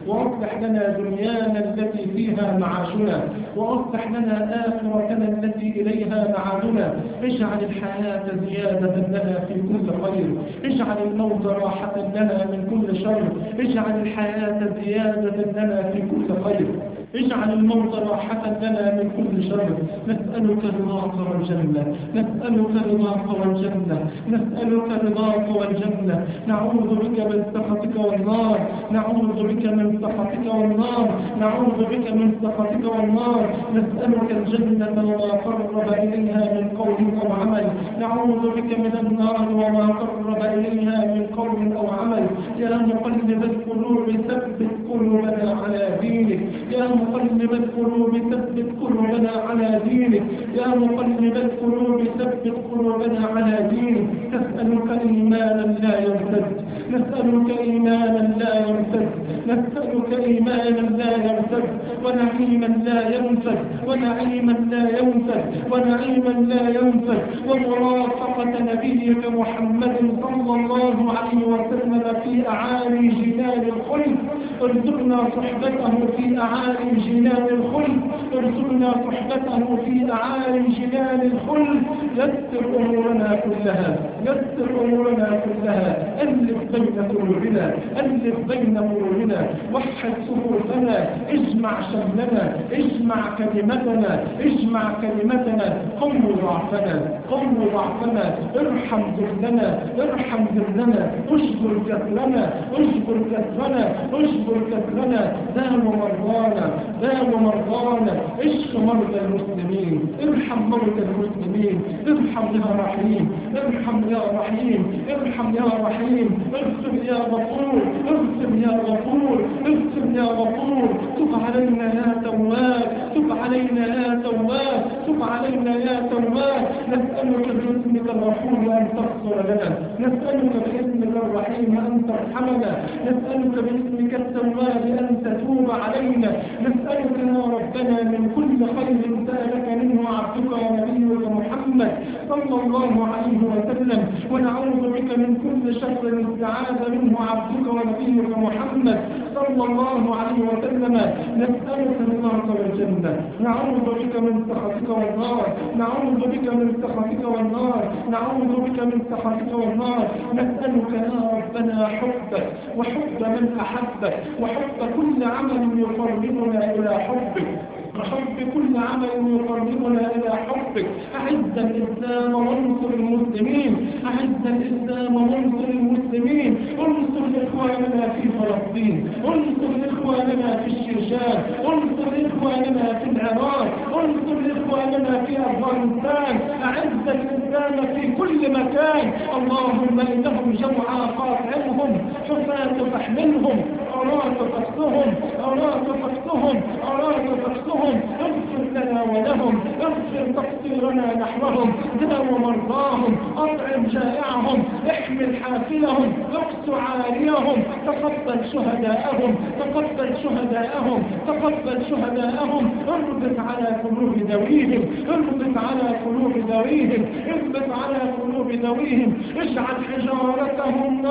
وأصلح لنا دنيانا التي فيها معاشنا، وأصلح لنا آخرتنا التي إليها معادنا. اجعل الحياة زيادة لنا في كل خير، اجعل الموت راحة لنا من كل شر، اجعل الحياة زيادة لنا في كل خير، اجعل الموت راحة لنا من كل شر. نسألك رضاك والجنة، نسألك رضاك والجنة، نسألك رضاك والجنة. نعوذ بك من سخطك والنار، نعوذ بك من سخطك والنار، نعوذ بك من سخطك والنار. نسألك الجنة وما قرب إليها من قول أو عمل، نعوذ بك من النار وما قرب إليها من قول أو عمل. يا مقلب القلوب ثبت قلوبنا على دينك، يا مقلب القلوب ثبت قلوبنا على دينك، يا مقلب القلوب ثبت قلوبنا على دينك. نسألك إيمانا لا يرتد، نسألك إيمانا لا يرتد، نسألك إيمانا لا يرتد، ونعيما لا ينفد، ونعيما لا ينفد، ونعيما لا ينفد، ومرافقة نبيك محمد صلى الله عليه وسلم في أعالي جنان الخلد. ارزقنا صحبته في أعالي جنان الخلد، ارزقنا صحبته في أعالي جنان الخلد. يسر أمورنا كلها، يسر أمورنا كلها، ألف بين قلوبنا، ألف بين قلوبنا، وحد صفوفنا، اجمع شملنا، اجمع كلمتنا، اجمع كلمتنا. قم ضعفنا، قم ضعفنا، ارحم ذلنا، ارحم ذلنا، اجبر كسرنا، اجبر كسرنا، اجبر كسرنا. دام مرضانا، دام مرضانا، اشف مرضى المسلمين، ارحم مرضى المسلمين، ارحم يا رحيم، ارحم يا رحيم، ارحم يا رحيم، اغفر يا غفور، اغفر يا غفور، اغفر يا غفور. تب علينا يا تواب، تب علينا يا تواب، تب علينا يا تواب. نسألك باسمك الرحيم أن تغفر لنا، نسألك باسمك الرحيم أن ترحمنا، نسألك باسمك التواب أن تتوب علينا. نسألك يا ربنا من كل خير سألك منه عبدك ونبيك محمد صلى الله عليه وسلم، ونعوذ بك من كل شر استعاذ منه عبدك ونبيك محمد صلى الله عليه وسلم. نسألك رضاك والجنة، نعوذ بك من سخطك والنار، نعوذ بك من سخطك والنار، نعوذ بك من سخطك والنار. نسألك يا ربنا حبك وحب من أحبك، وحب كل عمل يقربنا إلى حبك، وحب كل عمل يقربنا إلى حبك. أعز الإسلام وانصر المسلمين، أعز الإسلام وانصر المسلمين. انصر إخواننا في فلسطين، انصر إخواننا في الشيشان، انصر إخواننا في العراق، انصر إخواننا في أفغانستان. أعز الإسلام في كل مكان. اللهم إنهم جوعى فاطعمهم، حفاة فاحملهم، أراك فاقتهم، أراك فاقتهم، أراك فاقتهم. اغفر لنا ولهم، اغفر تقصيرنا نحوهم، داو مرضاهم، أطعم جائعهم، احمل حافلهم، اقص عاريهم. تقبل شهداءهم، تقبل شهداءهم، تقبل شهداءهم. اربط على قلوب ذويهم، اربط على قلوب ذويهم، اربط على قلوب ذويهم. اجعل حجارتهم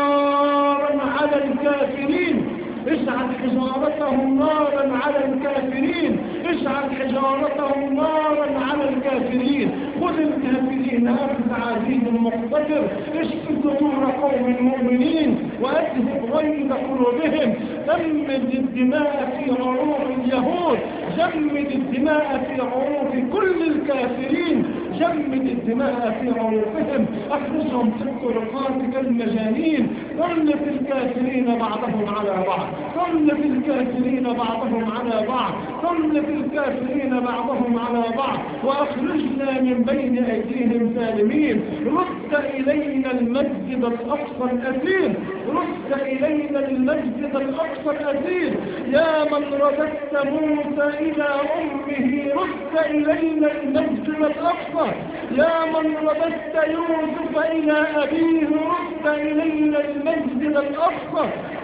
نارا على الكافرين، اجعل حجارتهم نارا على الكافرين، اجعل حجارتهم نارا على الكافرين. خذ الكافرين أخذ عزيز مقتدر، اشف صدور قوم المؤمنين وأذهب غيظ قلوبهم. جمد الدماء في عروق اليهود، جمد الدماء في عروق كل الكافرين، جمد الدماء في عروقهم، اخرجهم في الطرقات كالمجانين. صلف الكافرين بعضهم على بعض، صلف الكافرين بعضهم على بعض، صلف الكافرين بعضهم على بعض. واخرجنا من بين ايديهم سالمين. رد الينا المسجد الاقصى الاسير، رد الينا المسجد الاقصى الاسير. يا من رددت موسى الى امه، رد الينا المسجد الاقصى. يا من رددت يوسف الى ابيه، رد الينا المسجد الاقصى.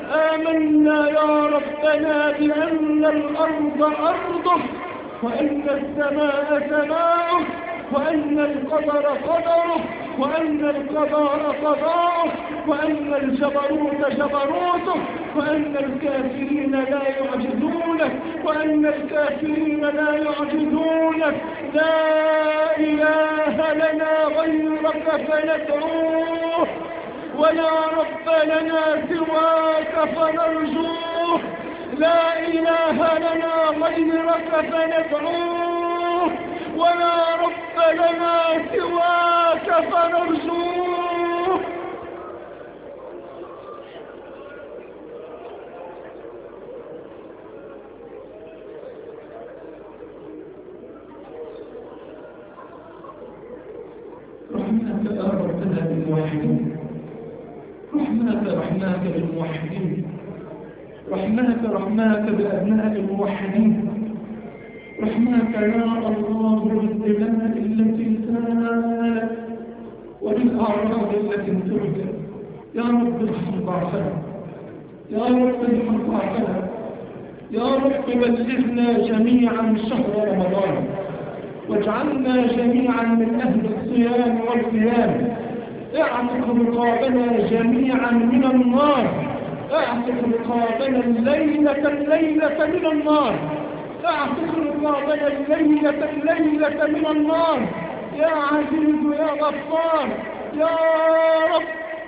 آمنا يا ربنا بأن الأرض أرضه، وأن السماء سماؤه، وأن القدر قدره، وأن القضاء قضاءك، وأن الجبروت جبروتك، وأن الكافرين لا يعجزونك، وأن الكافرين لا يعجزونك. لا إله لنا غيرك فندعوه، ولا رب لنا سواك فنرجوه. لا إله لنا غيرك فندعوه، ولا رب لنا سواك فنرجوه. رحمناك يا ربنا بالموحدين، رحمناك بالموحدين، رحمناك بأبناء الموحدين، رحمناك يا الله بالدماء التي سالت وبالأعراض التي ترجى. يا رب ارحم ضعفنا، يا رب ارحم ضعفنا، يا رب بلغنا جميعا شهر رمضان، واجعلنا جميعا من أهل الصيام والقيام. اعتق رقابنا جميعا من النار، اعتق رقابنا الليلة من النار، اعتق رقابنا الليلة من النار. يا عزيز يا غفار يا رب،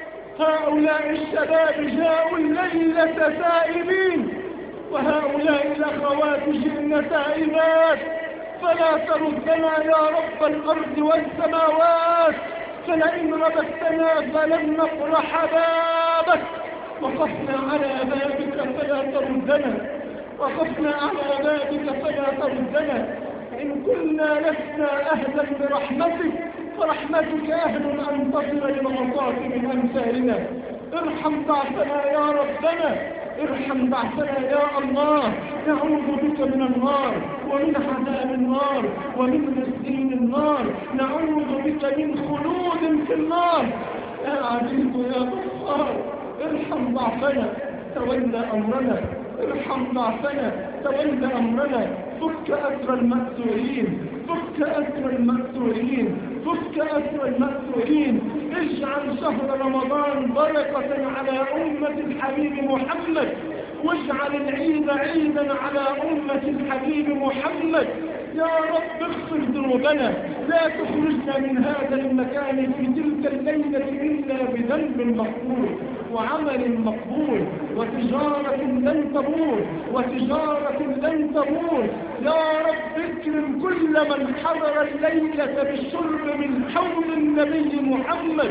هؤلاء الشباب جاءوا الليلة تائبين، وهؤلاء الأخوات جئن تائبات، فلا تردنا يا رب الأرض والسماوات، فلئن رددتنا فلن نفرح بابك. وقفنا على بابك فلا تردنا، وقفنا على بابك فلا تردنا. إن كنا لسنا أهلا برحمتك فرحمتك أهل أن تصل للعصاة من أمثالنا. ارحم ضعفنا يا ربنا، ارحم ضعفنا يا الله. نعوذ بك من النار ومن عذاب النار ومن مسجين النار، نعوذ بك من خلود في النار. يا عزيز يا غفار ارحم ضعفنا، تولى أمرنا، ارحم ضعفنا، تولى أمرنا. فك أسر المأسورين، فك أسر المأسورين، فك أسر المأسورين. اجعل شهر رمضان بركة على أمة الحبيب محمد، واجعل العيد عيدا على أمة الحبيب محمد. يا رب اغفر ذنوبنا، لا تخرجنا من هذا المكان في تلك الليلة إلا بذنب مغفور وعمل مقبول وتجارة لن تبور، وتجارة لن تبور. يا رب اكرم كل من حضر الليلة بالشرب من حوض النبي محمد،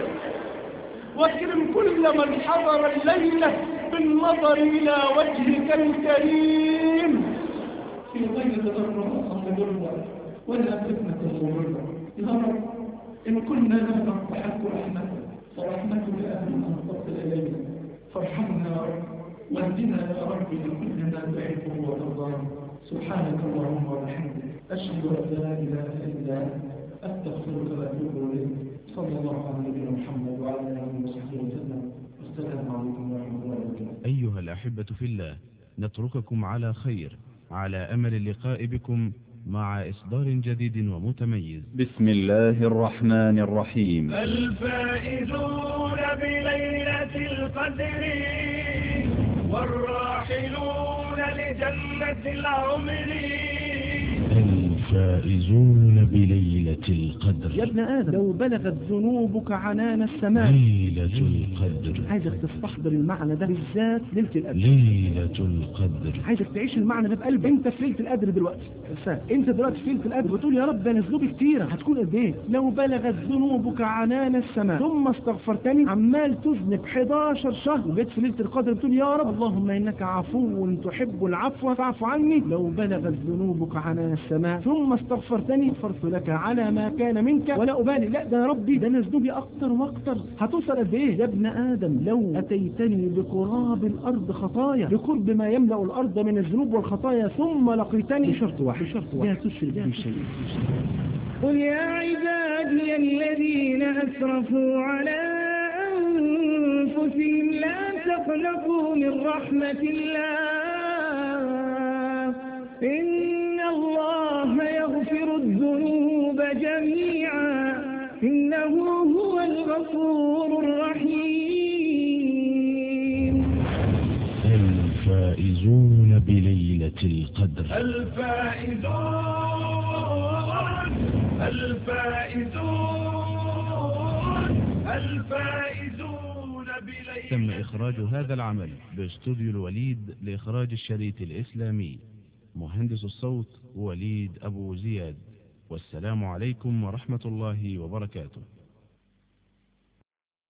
واكرم كل من حضر الليلة بالنظر إلى وجهك الكريم. في غير تضرع أمرنا ولا فتنة صورنا. يا رب إن كنا لم نستحق رحمتك فرحمتك أهل أن تصل إلينا، فارحمنا يا رب واهدنا يا رب لكل ما تحبه وترضاه. سبحانك اللهم وبحمدك، أشهد أن لا إله إلا أنت، أستغفرك وأتوب إليك. صلى الله على نبينا محمد وعلى آله وصحبه وسلم. السلام عليكم ورحمة الله وبركاته. أيها الأحبة في الله، نترككم على خير على أمل اللقاء بكم مع إصدار جديد ومتميز. بسم الله الرحمن الرحيم. الفائزون بليلة القدر والراحلون لجنة العمر. الفائزون بليلة القدر. يا ابن آدم لو بلغت ذنوبك عنان السماء. ليلة القدر. عايزك تستحضر المعنى ده بالذات ليلة القدر. ليلة القدر. عايزك تعيش المعنى ده بقلبك. انت في ليلة القدر دلوقتي، انت دلوقتي في ليلة القدر بتقول يا رب انا ذنوبي كتيرة. هتكون قد ايه؟ لو بلغت ذنوبك عنان السماء ثم استغفرتني، عمال تذنب 11 شهر وجيت في ليلة القدر بتقول يا رب اللهم انك عفو تحب العفو فاعف عني. لو بلغت ذنوبك عنان السماء ثم استغفرتني غفرت لك على ما كان منك ولا أبالي. لا ده يا ربي ده انا ذنوبي اكتر واكتر. هتوصل قد ايه يا ابن آدم؟ لو أتيتني بقراب الأرض خطايا، بقرب ما يملأ الأرض من الذنوب والخطايا، ثم لقيتني بشرط واحد، لا تشرك بي شيء. قل يا عبادي الذين أسرفوا على أنفسهم لا تقنطوا من رحمة الله، إن الله يغفر الذنوب جميعا إنه إنه هو الغفور الرحيم. الفائزون بليلة القدر. الفائزون بليلة. تم إخراج هذا العمل باستوديو الوليد لإخراج الشريط الإسلامي. مهندس الصوت وليد أبو زياد. والسلام عليكم ورحمة الله وبركاته.